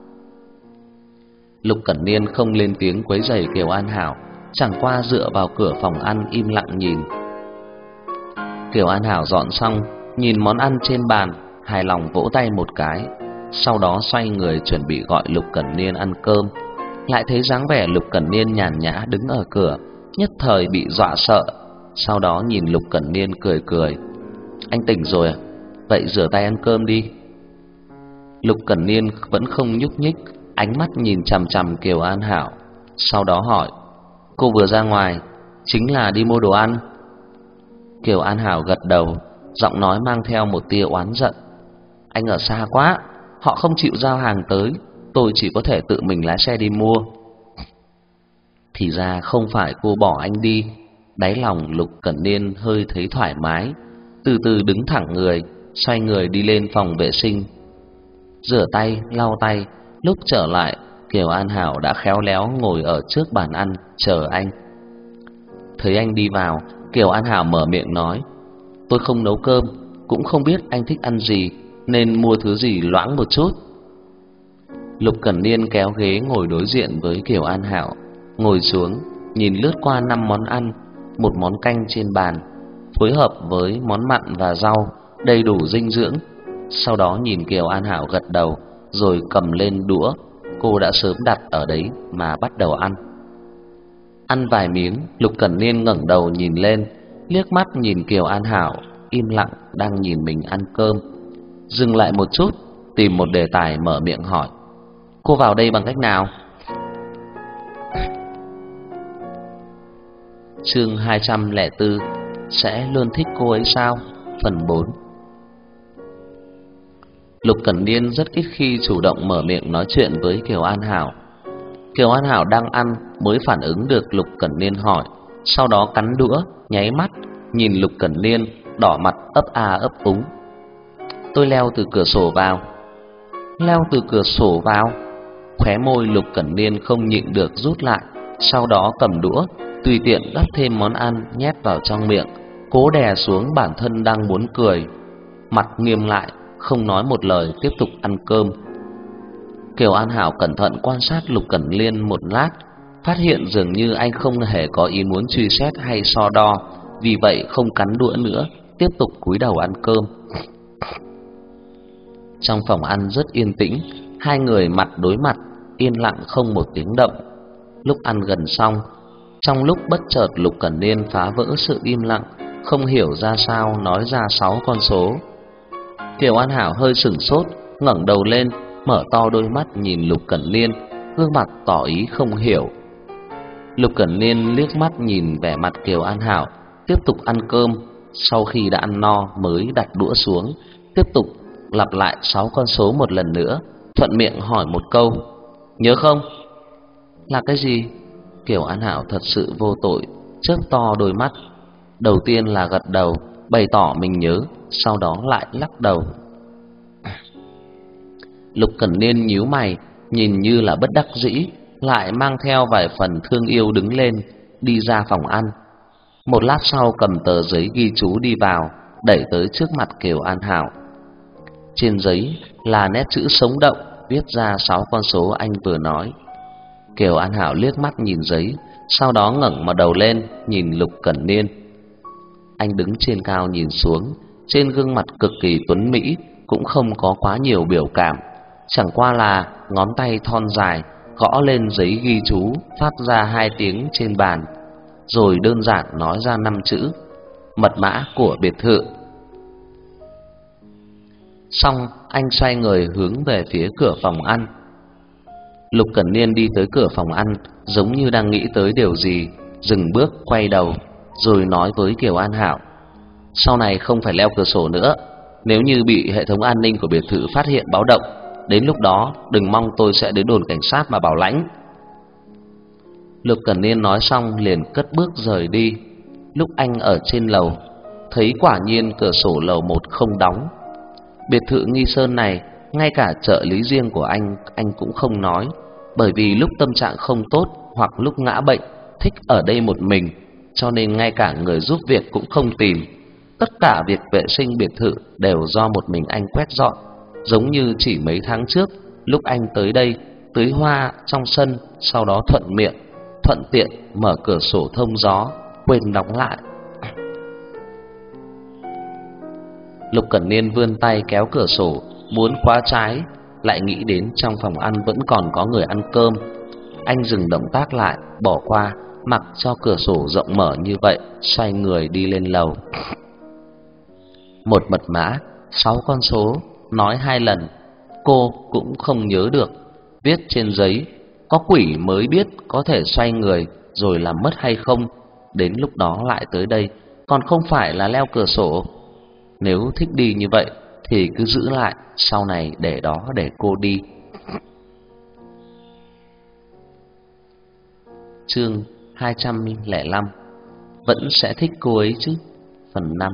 A: Lục Cẩn Niên không lên tiếng quấy rầy Kiều An Hảo, chẳng qua dựa vào cửa phòng ăn im lặng nhìn. Kiều An Hảo dọn xong, nhìn món ăn trên bàn, hài lòng vỗ tay một cái, sau đó xoay người chuẩn bị gọi Lục Cẩn Niên ăn cơm. Lại thấy dáng vẻ Lục Cẩn Niên nhàn nhã đứng ở cửa, nhất thời bị dọa sợ. Sau đó nhìn Lục Cẩn Niên cười cười: "Anh tỉnh rồi à? Vậy rửa tay ăn cơm đi." Lục Cẩn Niên vẫn không nhúc nhích, ánh mắt nhìn chằm chằm Kiều An Hảo, sau đó hỏi: "Cô vừa ra ngoài, chính là đi mua đồ ăn?" Kiều An Hảo gật đầu, giọng nói mang theo một tia oán giận: "Anh ở xa quá, họ không chịu giao hàng tới, tôi chỉ có thể tự mình lái xe đi mua." Thì ra không phải cô bỏ anh đi. Đáy lòng Lục Cẩn Niên hơi thấy thoải mái, từ từ đứng thẳng người, xoay người đi lên phòng vệ sinh. Rửa tay, lau tay, lúc trở lại, Kiều An Hảo đã khéo léo ngồi ở trước bàn ăn chờ anh. Thấy anh đi vào, Kiều An Hảo mở miệng nói: "Tôi không nấu cơm, cũng không biết anh thích ăn gì, nên mua thứ gì loãng một chút." Lục Cẩn Niên kéo ghế ngồi đối diện với Kiều An Hảo, ngồi xuống, nhìn lướt qua năm món ăn, một món canh trên bàn, phối hợp với món mặn và rau, đầy đủ dinh dưỡng. Sau đó nhìn Kiều An Hảo gật đầu, rồi cầm lên đũa cô đã sớm đặt ở đấy mà bắt đầu ăn. Ăn vài miếng, Lục Cẩn Niên ngẩng đầu nhìn lên, liếc mắt nhìn Kiều An Hảo im lặng đang nhìn mình ăn cơm, dừng lại một chút, tìm một đề tài mở miệng hỏi: "Cô vào đây bằng cách nào?" Chương hai trăm lẻ bốn: Sẽ luôn thích cô ấy sao? Phần bốn. Lục Cẩn Niên rất ít khi chủ động mở miệng nói chuyện với Kiều An Hảo. Kiều An Hảo đang ăn mới phản ứng được Lục Cẩn Niên hỏi, sau đó cắn đũa, nháy mắt, nhìn Lục Cẩn Niên, đỏ mặt ấp a ấp úng: "Tôi leo từ cửa sổ vào." "Leo từ cửa sổ vào?" Khóe môi Lục Cẩn Niên không nhịn được rút lại, sau đó cầm đũa, tùy tiện đắp thêm món ăn nhét vào trong miệng, cố đè xuống bản thân đang muốn cười, mặt nghiêm lại, không nói một lời tiếp tục ăn cơm. Kiều An Hảo cẩn thận quan sát Lục Cẩn Niên một lát, phát hiện dường như anh không hề có ý muốn truy xét hay so đo, vì vậy không cắn đũa nữa, tiếp tục cúi đầu ăn cơm. Trong phòng ăn rất yên tĩnh, hai người mặt đối mặt, yên lặng không một tiếng động. Lúc ăn gần xong, trong lúc bất chợt Lục Cẩn Niên phá vỡ sự im lặng, không hiểu ra sao nói ra sáu con số. Kiều An Hảo hơi sửng sốt, ngẩng đầu lên, mở to đôi mắt nhìn Lục Cẩn Niên, gương mặt tỏ ý không hiểu. Lục Cẩn Niên liếc mắt nhìn vẻ mặt Kiều An Hảo, tiếp tục ăn cơm. Sau khi đã ăn no mới đặt đũa xuống, tiếp tục lặp lại sáu con số một lần nữa, thuận miệng hỏi một câu: "Nhớ không?" "Là cái gì?" Kiều An Hảo thật sự vô tội, chớp to đôi mắt. Đầu tiên là gật đầu, bày tỏ mình nhớ, sau đó lại lắc đầu. Lục Cẩn Niên nhíu mày, nhìn như là bất đắc dĩ, lại mang theo vài phần thương yêu đứng lên, đi ra phòng ăn. Một lát sau cầm tờ giấy ghi chú đi vào, đẩy tới trước mặt Kiều An Hảo. Trên giấy là nét chữ sống động, viết ra sáu con số anh vừa nói. Kiều An Hảo liếc mắt nhìn giấy, sau đó ngẩng mặt đầu lên nhìn Lục Cẩn Niên. Anh đứng trên cao nhìn xuống, trên gương mặt cực kỳ tuấn mỹ cũng không có quá nhiều biểu cảm, chẳng qua là ngón tay thon dài gõ lên giấy ghi chú, phát ra hai tiếng trên bàn, rồi đơn giản nói ra năm chữ: "Mật mã của biệt thự." Xong, anh xoay người hướng về phía cửa phòng ăn. Lục Cẩn Niên đi tới cửa phòng ăn, giống như đang nghĩ tới điều gì, dừng bước quay đầu, rồi nói với Kiều An Hảo: "Sau này không phải leo cửa sổ nữa, nếu như bị hệ thống an ninh của biệt thự phát hiện báo động, đến lúc đó đừng mong tôi sẽ đến đồn cảnh sát mà bảo lãnh." Lục Cẩn Niên nói xong liền cất bước rời đi. Lúc anh ở trên lầu, thấy quả nhiên cửa sổ lầu một không đóng. Biệt thự Nghi Sơn này, ngay cả trợ lý riêng của anh, anh cũng không nói, bởi vì lúc tâm trạng không tốt hoặc lúc ngã bệnh, thích ở đây một mình, cho nên ngay cả người giúp việc cũng không tìm. Tất cả việc vệ sinh biệt thự đều do một mình anh quét dọn, giống như chỉ mấy tháng trước lúc anh tới đây tưới hoa trong sân, sau đó thuận miệng thuận tiện mở cửa sổ thông gió, quên đóng lại. Lục Cẩn Niên vươn tay kéo cửa sổ muốn khóa trái, lại nghĩ đến trong phòng ăn vẫn còn có người ăn cơm. Anh dừng động tác lại, bỏ qua, mặc cho cửa sổ rộng mở như vậy, xoay người đi lên lầu. Một mật mã, sáu con số, nói hai lần, cô cũng không nhớ được. Viết trên giấy, có quỷ mới biết có thể xoay người rồi làm mất hay không. Đến lúc đó lại tới đây, còn không phải là leo cửa sổ. Nếu thích đi như vậy thì cứ giữ lại, sau này để đó để cô đi. Chương hai trăm lẻ lăm. Vẫn sẽ thích cô ấy chứ. Phần năm.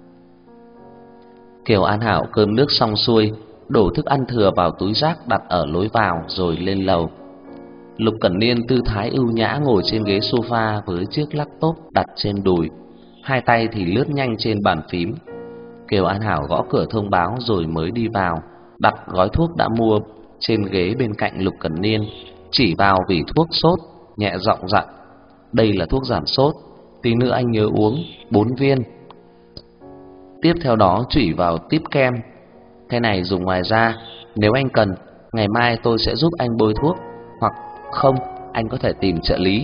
A: Kiều An Hảo cơm nước xong xuôi, đổ thức ăn thừa vào túi rác đặt ở lối vào rồi lên lầu. Lục Cẩn Niên tư thái ưu nhã ngồi trên ghế sofa với chiếc laptop đặt trên đùi, hai tay thì lướt nhanh trên bàn phím. Kiều An Hảo gõ cửa thông báo rồi mới đi vào, đặt gói thuốc đã mua trên ghế bên cạnh Lục Cẩn Niên, chỉ vào vỉ thuốc sốt, nhẹ giọng dặn: "Đây là thuốc giảm sốt, tí nữa anh nhớ uống bốn viên." Tiếp theo đó chỉ vào típ kem: "Cái này dùng ngoài da, nếu anh cần, ngày mai tôi sẽ giúp anh bôi thuốc, hoặc không, anh có thể tìm trợ lý."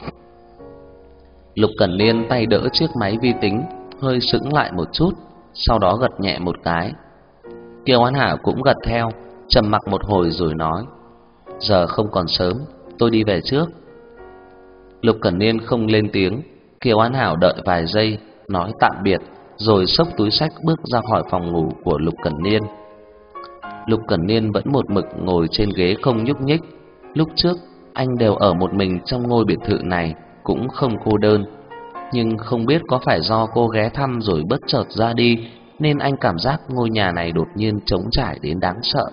A: Lục Cẩn Niên tay đỡ chiếc máy vi tính, hơi sững lại một chút, sau đó gật nhẹ một cái. Kiều An Hảo cũng gật theo, trầm mặc một hồi rồi nói: "Giờ không còn sớm, tôi đi về trước." Lục Cẩn Niên không lên tiếng. Kiều An Hảo đợi vài giây, nói tạm biệt, rồi xốc túi xách bước ra khỏi phòng ngủ của Lục Cẩn Niên. Lục Cẩn Niên vẫn một mực ngồi trên ghế không nhúc nhích. Lúc trước anh đều ở một mình trong ngôi biệt thự này, cũng không cô đơn. Nhưng không biết có phải do cô ghé thăm rồi bất chợt ra đi, nên anh cảm giác ngôi nhà này đột nhiên trống trải đến đáng sợ.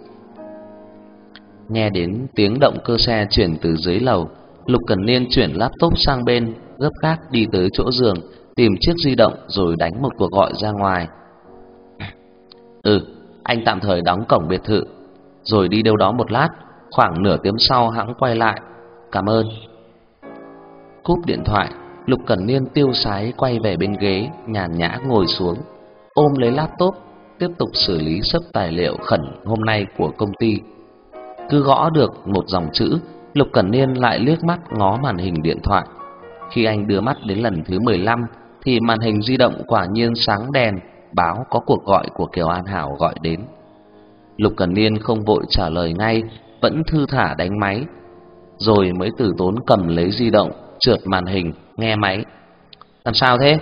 A: Nghe đến tiếng động cơ xe chuyển từ dưới lầu, Lục Cẩn Niên chuyển laptop sang bên, gấp gáp đi tới chỗ giường, tìm chiếc di động rồi đánh một cuộc gọi ra ngoài. "Ừ, anh tạm thời đóng cổng biệt thự, rồi đi đâu đó một lát, khoảng nửa tiếng sau hẵng quay lại. Cảm ơn." Cúp điện thoại, Lục Cẩn Niên tiêu sái quay về bên ghế, nhàn nhã ngồi xuống, ôm lấy laptop, tiếp tục xử lý sấp tài liệu khẩn hôm nay của công ty. Cứ gõ được một dòng chữ, Lục Cẩn Niên lại liếc mắt ngó màn hình điện thoại. Khi anh đưa mắt đến lần thứ mười lăm thì màn hình di động quả nhiên sáng đèn, báo có cuộc gọi của Kiều An Hảo gọi đến. Lục Cẩn Niên không vội trả lời ngay, vẫn thư thả đánh máy, rồi mới từ tốn cầm lấy di động, trượt màn hình, nghe máy. "Làm sao thế?"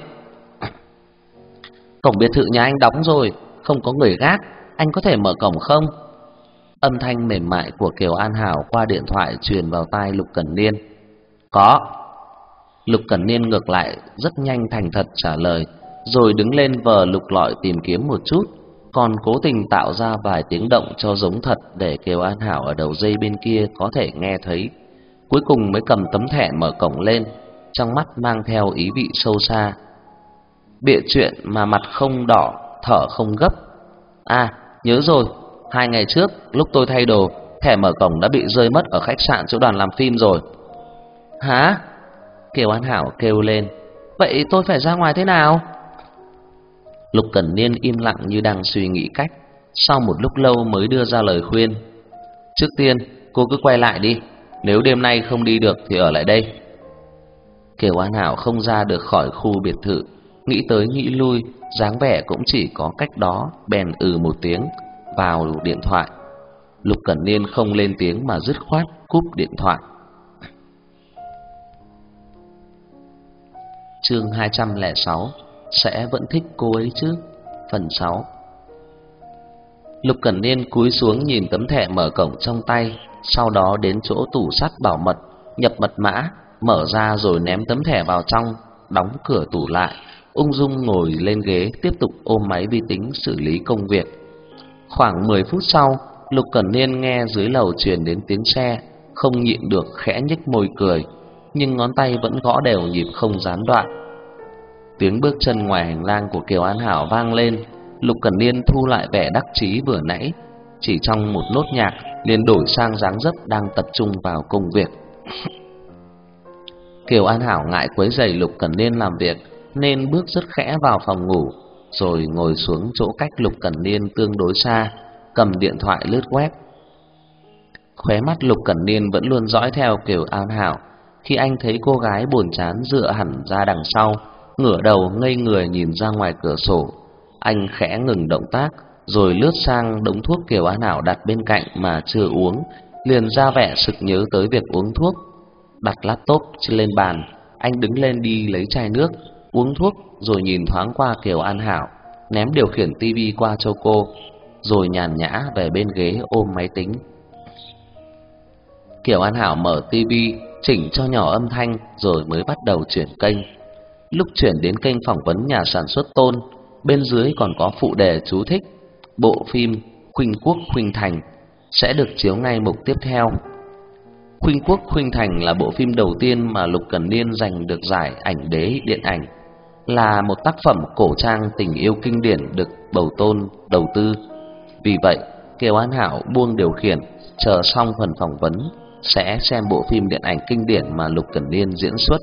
A: "Cổng biệt thự nhà anh đóng rồi, không có người gác, anh có thể mở cổng không?" Âm thanh mềm mại của Kiều An Hảo qua điện thoại truyền vào tai Lục Cẩn Niên. "Có." Lục Cẩn Niên ngược lại rất nhanh thành thật trả lời, rồi đứng lên vờ lục lọi tìm kiếm một chút, còn cố tình tạo ra vài tiếng động cho giống thật để Kiều An Hảo ở đầu dây bên kia có thể nghe thấy. Cuối cùng mới cầm tấm thẻ mở cổng lên, trong mắt mang theo ý vị sâu xa. Bịa chuyện mà mặt không đỏ, thở không gấp. "À, nhớ rồi, hai ngày trước lúc tôi thay đồ, thẻ mở cổng đã bị rơi mất ở khách sạn chỗ đoàn làm phim rồi." "Hả?" Kiều An Hảo kêu lên. "Vậy tôi phải ra ngoài thế nào?" Lục Cẩn Niên im lặng như đang suy nghĩ cách, sau một lúc lâu mới đưa ra lời khuyên. "Trước tiên cô cứ quay lại đi, nếu đêm nay không đi được thì ở lại đây." Kiều An Hảo không ra được khỏi khu biệt thự, nghĩ tới nghĩ lui, dáng vẻ cũng chỉ có cách đó, bèn ừ một tiếng, vào điện thoại. Lục Cẩn Niên không lên tiếng mà dứt khoát cúp điện thoại. Chương hai trăm lẻ sáu. Sẽ vẫn thích cô ấy chứ. Phần sáu. Lục Cẩn Niên cúi xuống nhìn tấm thẻ mở cổng trong tay, sau đó đến chỗ tủ sắt bảo mật, nhập mật mã, mở ra rồi ném tấm thẻ vào trong, đóng cửa tủ lại, ung dung ngồi lên ghế tiếp tục ôm máy vi tính xử lý công việc. Khoảng mười phút sau, Lục Cẩn Niên nghe dưới lầu truyền đến tiếng xe, không nhịn được khẽ nhếch môi cười. nhưng ngón tay vẫn gõ đều nhịp không gián đoạn. Tiếng bước chân ngoài hành lang của Kiều An Hảo vang lên. Lục Cẩn Niên thu lại vẻ đắc chí vừa nãy, chỉ trong một nốt nhạc liền đổi sang dáng dấp đang tập trung vào công việc. Kiều An Hảo ngại quấy rầy Lục Cẩn Niên làm việc nên bước rất khẽ vào phòng ngủ, rồi ngồi xuống chỗ cách Lục Cẩn Niên tương đối xa, cầm điện thoại lướt web. Khóe mắt Lục Cẩn Niên vẫn luôn dõi theo Kiều An Hảo. Khi anh thấy cô gái buồn chán dựa hẳn ra đằng sau, ngửa đầu ngây người nhìn ra ngoài cửa sổ, anh khẽ ngừng động tác, rồi lướt sang đống thuốc Kiều An Hảo đặt bên cạnh mà chưa uống, liền ra vẻ sực nhớ tới việc uống thuốc. Đặt laptop lên bàn, anh đứng lên đi lấy chai nước, uống thuốc, rồi nhìn thoáng qua Kiều An Hảo, ném điều khiển tivi qua cho cô, rồi nhàn nhã về bên ghế ôm máy tính. Kiều An Hảo mở tivi, chỉnh cho nhỏ âm thanh, rồi mới bắt đầu chuyển kênh. Lúc chuyển đến kênh phỏng vấn nhà sản xuất Tôn, bên dưới còn có phụ đề chú thích: bộ phim Khuynh Quốc Khuynh Thành sẽ được chiếu ngay mục tiếp theo. Khuynh Quốc Khuynh Thành là bộ phim đầu tiên mà Lục Cẩn Niên giành được giải ảnh đế điện ảnh, là một tác phẩm cổ trang tình yêu kinh điển được Bầu Tôn đầu tư. Vì vậy, Kiều An Hảo buông điều khiển, chờ xong phần phỏng vấn sẽ xem bộ phim điện ảnh kinh điển mà Lục Cẩn Niên diễn xuất.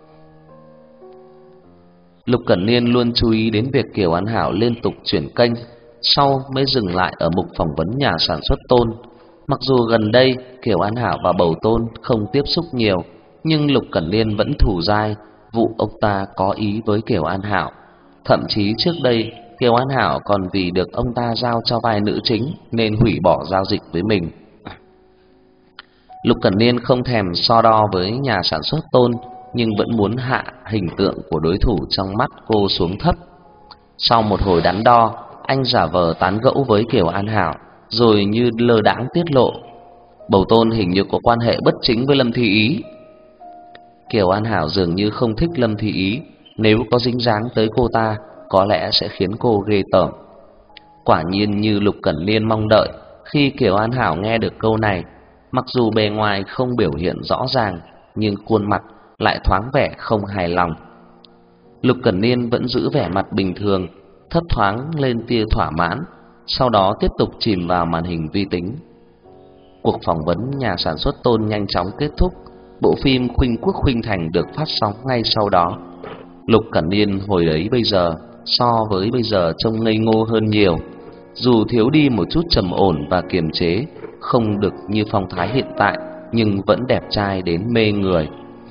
A: Lục Cẩn Niên luôn chú ý đến việc Kiều An Hảo liên tục chuyển kênh, sau mới dừng lại ở mục phỏng vấn nhà sản xuất Tôn. Mặc dù gần đây Kiều An Hảo và Bầu Tôn không tiếp xúc nhiều, nhưng Lục Cẩn Niên vẫn thủ dai vụ ông ta có ý với Kiều An Hảo. Thậm chí trước đây Kiều An Hảo còn vì được ông ta giao cho vai nữ chính nên hủy bỏ giao dịch với mình. Lục Cẩn Niên không thèm so đo với nhà sản xuất Tôn, nhưng vẫn muốn hạ hình tượng của đối thủ trong mắt cô xuống thấp. Sau một hồi đắn đo, anh giả vờ tán gẫu với Kiều An Hảo, rồi như lơ đãng tiết lộ: Bầu Tôn hình như có quan hệ bất chính với Lâm Thi Ý. Kiều An Hảo dường như không thích Lâm Thi Ý, nếu có dính dáng tới cô ta, có lẽ sẽ khiến cô ghê tởm. Quả nhiên như Lục Cẩn Niên mong đợi, khi Kiều An Hảo nghe được câu này, mặc dù bề ngoài không biểu hiện rõ ràng, nhưng khuôn mặt lại thoáng vẻ không hài lòng. Lục Cẩn Niên vẫn giữ vẻ mặt bình thường, thấp thoáng lên tia thỏa mãn, sau đó tiếp tục chìm vào màn hình vi tính. Cuộc phỏng vấn nhà sản xuất Tôn nhanh chóng kết thúc, bộ phim Khuynh Quốc Khuynh Thành được phát sóng ngay sau đó. Lục Cẩn Niên hồi ấy bây giờ so với bây giờ trông ngây ngô hơn nhiều, dù thiếu đi một chút trầm ổn và kiềm chế, không được như phong thái hiện tại, nhưng vẫn đẹp trai đến mê người.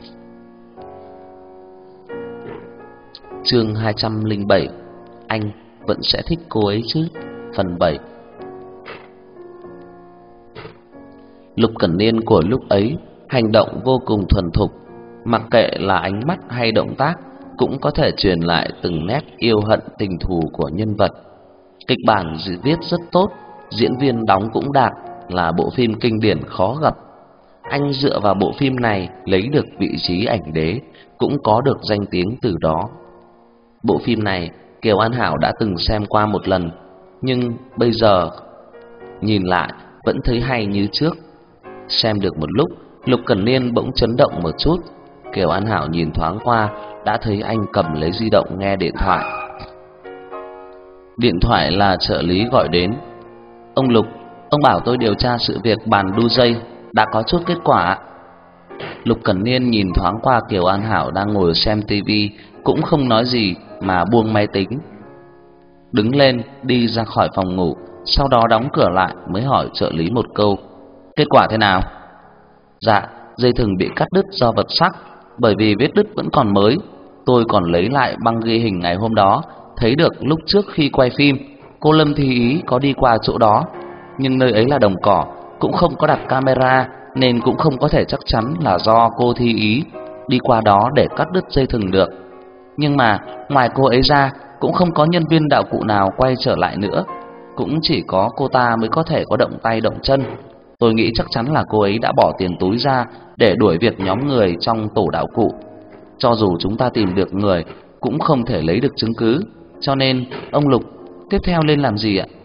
A: Chương hai trăm lẻ bảy, anh vẫn sẽ thích cô ấy chứ, phần bảy. Lục Cẩn Niên của lúc ấy hành động vô cùng thuần thục, mặc kệ là ánh mắt hay động tác cũng có thể truyền lại từng nét yêu hận tình thù của nhân vật. Kịch bản viết rất tốt, diễn viên đóng cũng đạt, là bộ phim kinh điển khó gặp. Anh dựa vào bộ phim này lấy được vị trí ảnh đế, cũng có được danh tiếng từ đó. Bộ phim này Kiều An Hảo đã từng xem qua một lần, nhưng bây giờ nhìn lại vẫn thấy hay như trước. Xem được một lúc, Lục Cẩn Niên bỗng chấn động một chút. Kiều An Hảo nhìn thoáng qua, đã thấy anh cầm lấy di động nghe điện thoại. Điện thoại là trợ lý gọi đến. Ông Lục, ông bảo tôi điều tra sự việc bàn đu dây, đã có chút kết quả. Lục Cẩn Niên nhìn thoáng qua Kiều An Hảo đang ngồi xem tivi, cũng không nói gì mà buông máy tính, đứng lên đi ra khỏi phòng ngủ, sau đó đóng cửa lại mới hỏi trợ lý một câu: kết quả thế nào? Dạ, dây thừng bị cắt đứt do vật sắc, bởi vì vết đứt vẫn còn mới. Tôi còn lấy lại băng ghi hình ngày hôm đó, thấy được lúc trước khi quay phim, cô Lâm Thi Ý có đi qua chỗ đó, nhưng nơi ấy là đồng cỏ, cũng không có đặt camera, nên cũng không có thể chắc chắn là do cô Thi Ý đi qua đó để cắt đứt dây thừng được. Nhưng mà ngoài cô ấy ra, cũng không có nhân viên đạo cụ nào quay trở lại nữa, cũng chỉ có cô ta mới có thể có động tay động chân. Tôi nghĩ chắc chắn là cô ấy đã bỏ tiền túi ra để đuổi việc nhóm người trong tổ đạo cụ. Cho dù chúng ta tìm được người, cũng không thể lấy được chứng cứ. Cho nên, ông Lục, tiếp theo nên làm gì ạ?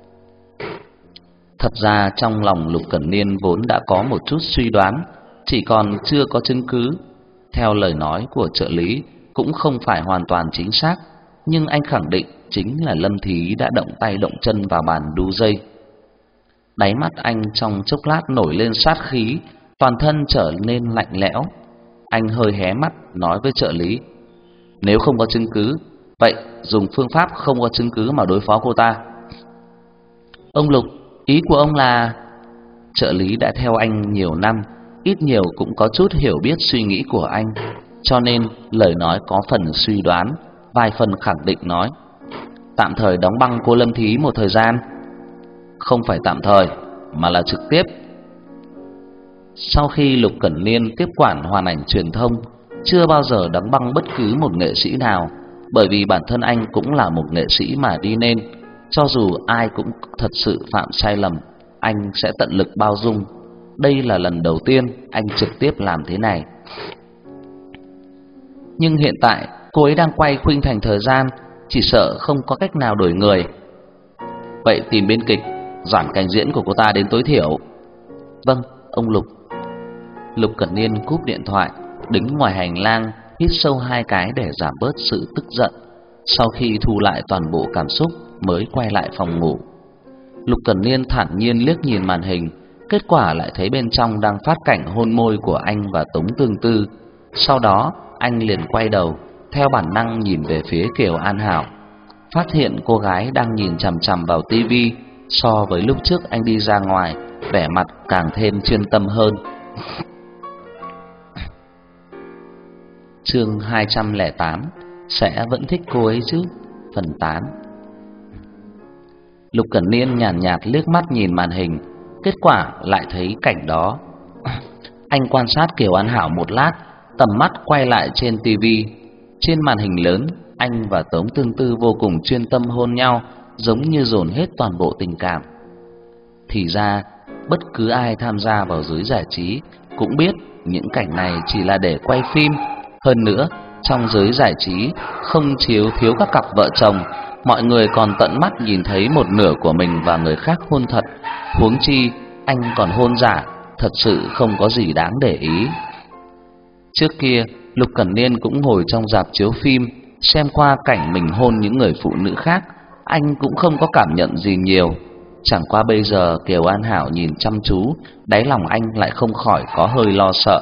A: Thật ra trong lòng Lục Cẩn Niên vốn đã có một chút suy đoán, chỉ còn chưa có chứng cứ. Theo lời nói của trợ lý cũng không phải hoàn toàn chính xác, nhưng anh khẳng định chính là Lâm Thí đã động tay động chân vào bàn đu dây. Đáy mắt anh trong chốc lát nổi lên sát khí, toàn thân trở nên lạnh lẽo. Anh hơi hé mắt nói với trợ lý: "Nếu không có chứng cứ, vậy dùng phương pháp không có chứng cứ mà đối phó cô ta." "Ông Lục, ý của ông là..." Trợ lý đã theo anh nhiều năm, ít nhiều cũng có chút hiểu biết suy nghĩ của anh, cho nên lời nói có phần suy đoán, vài phần khẳng định nói: "Tạm thời đóng băng cô Lâm Thí một thời gian." "Không phải tạm thời, mà là trực tiếp." Sau khi Lục Cẩn Niên tiếp quản hoàn ảnh truyền thông, chưa bao giờ đóng băng bất cứ một nghệ sĩ nào, bởi vì bản thân anh cũng là một nghệ sĩ mà đi nên, cho dù ai cũng thật sự phạm sai lầm, anh sẽ tận lực bao dung. Đây là lần đầu tiên anh trực tiếp làm thế này. Nhưng hiện tại cô ấy đang quay khuynh thành thời gian, chỉ sợ không có cách nào đổi người. "Vậy tìm biên kịch giảm cảnh diễn của cô ta đến tối thiểu." "Vâng, ông Lục." Lục Cẩn Niên cúp điện thoại, đứng ngoài hành lang hít sâu hai cái để giảm bớt sự tức giận. Sau khi thu lại toàn bộ cảm xúc mới quay lại phòng ngủ. Lục Cẩn Niên thản nhiên liếc nhìn màn hình, kết quả lại thấy bên trong đang phát cảnh hôn môi của anh và Tống Tương Tư. Sau đó anh liền quay đầu, theo bản năng nhìn về phía Kiều An Hảo, phát hiện cô gái đang nhìn chằm chằm vào tivi. So với lúc trước anh đi ra ngoài, vẻ mặt càng thêm chuyên tâm hơn. Chương hai trăm lẻ tám, sẽ vẫn thích cô ấy chứ, phần tám. Lục Cẩn Niên nhàn nhạt, nhạt liếc mắt nhìn màn hình, kết quả lại thấy cảnh đó. Anh quan sát Kiều An Hảo một lát, tầm mắt quay lại trên tivi. Trên màn hình lớn, anh và Tống Tương Tư vô cùng chuyên tâm hôn nhau, giống như dồn hết toàn bộ tình cảm. Thì ra, bất cứ ai tham gia vào giới giải trí cũng biết những cảnh này chỉ là để quay phim. Hơn nữa, trong giới giải trí không chiếu thiếu các cặp vợ chồng, mọi người còn tận mắt nhìn thấy một nửa của mình và người khác hôn thật. Huống chi anh còn hôn giả, thật sự không có gì đáng để ý. Trước kia, Lục Cẩn Niên cũng ngồi trong rạp chiếu phim, xem qua cảnh mình hôn những người phụ nữ khác, anh cũng không có cảm nhận gì nhiều. Chẳng qua bây giờ Kiều An Hảo nhìn chăm chú, đáy lòng anh lại không khỏi có hơi lo sợ.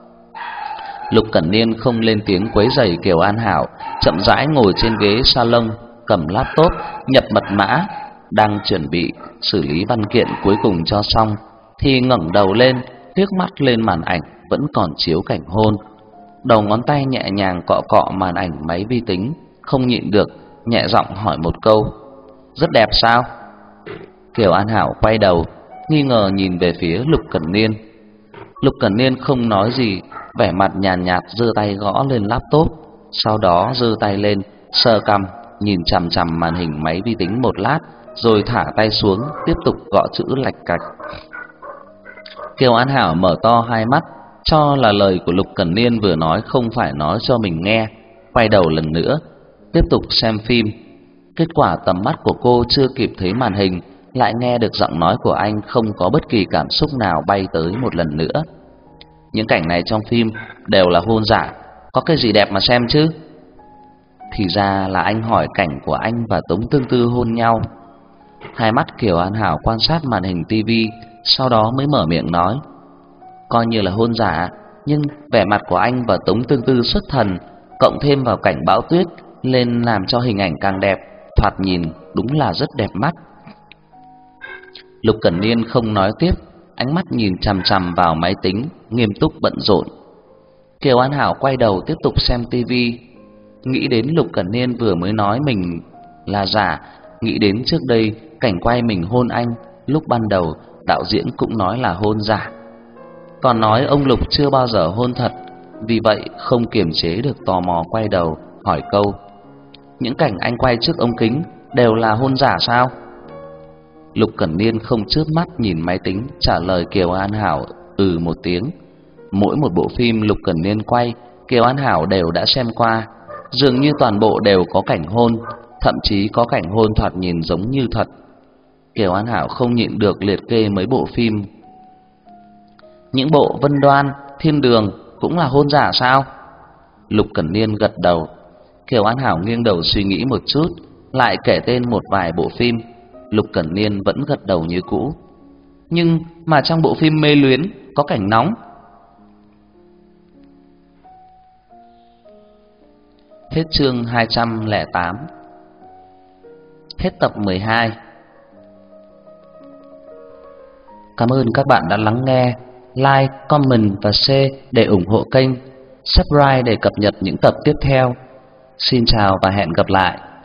A: Lục Cẩn Niên không lên tiếng quấy rầy Kiều An Hảo, chậm rãi ngồi trên ghế salon, cầm laptop, nhập mật mã, đang chuẩn bị xử lý văn kiện cuối cùng cho xong, thì ngẩng đầu lên, liếc mắt lên màn ảnh vẫn còn chiếu cảnh hôn. Đầu ngón tay nhẹ nhàng cọ cọ màn ảnh máy vi tính, không nhịn được nhẹ giọng hỏi một câu: "Rất đẹp sao?" Kiều An Hảo quay đầu, nghi ngờ nhìn về phía Lục Cẩn Niên. Lục Cẩn Niên không nói gì, vẻ mặt nhàn nhạt giơ tay gõ lên laptop, sau đó giơ tay lên, sờ cằm, nhìn chằm chằm màn hình máy vi tính một lát, rồi thả tay xuống, tiếp tục gõ chữ lạch cạch. Kiều An Hảo mở to hai mắt, cho là lời của Lục Cẩn Niên vừa nói không phải nói cho mình nghe, quay đầu lần nữa, tiếp tục xem phim. Kết quả tầm mắt của cô chưa kịp thấy màn hình, lại nghe được giọng nói của anh không có bất kỳ cảm xúc nào bay tới một lần nữa. Những cảnh này trong phim đều là hôn giả, có cái gì đẹp mà xem chứ? Thì ra là anh hỏi cảnh của anh và Tống Tương Tư hôn nhau. Hai mắt Kiều An Hảo quan sát màn hình tivi, sau đó mới mở miệng nói: "Coi như là hôn giả, nhưng vẻ mặt của anh và Tống Tương Tư xuất thần, cộng thêm vào cảnh bão tuyết, nên làm cho hình ảnh càng đẹp, thoạt nhìn đúng là rất đẹp mắt." Lục Cẩn Niên không nói tiếp, ánh mắt nhìn chằm chằm vào máy tính, nghiêm túc bận rộn. Kiều An Hảo quay đầu tiếp tục xem tivi, nghĩ đến Lục Cẩn Niên vừa mới nói mình là giả, nghĩ đến trước đây cảnh quay mình hôn anh, lúc ban đầu đạo diễn cũng nói là hôn giả, còn nói ông Lục chưa bao giờ hôn thật, vì vậy không kiềm chế được tò mò quay đầu hỏi câu: "Những cảnh anh quay trước ống kính đều là hôn giả sao?" Lục Cẩn Niên không chớp mắt nhìn máy tính, trả lời Kiều An Hảo ừ một tiếng. Mỗi một bộ phim Lục Cẩn Niên quay, Kiều An Hảo đều đã xem qua, dường như toàn bộ đều có cảnh hôn, thậm chí có cảnh hôn thoạt nhìn giống như thật. Kiều An Hảo không nhịn được liệt kê mấy bộ phim. "Những bộ Vân Đoan, Thiên Đường cũng là hôn giả sao?" Lục Cẩn Niên gật đầu. Kiều An Hảo nghiêng đầu suy nghĩ một chút, lại kể tên một vài bộ phim. Lục Cẩn Niên vẫn gật đầu như cũ. Nhưng mà trong bộ phim Mê Luyến có cảnh nóng. Hết chương hai trăm lẻ tám. Hết tập mười hai. Cảm ơn các bạn đã lắng nghe. Like, comment và share để ủng hộ kênh. Subscribe để cập nhật những tập tiếp theo. Xin chào và hẹn gặp lại.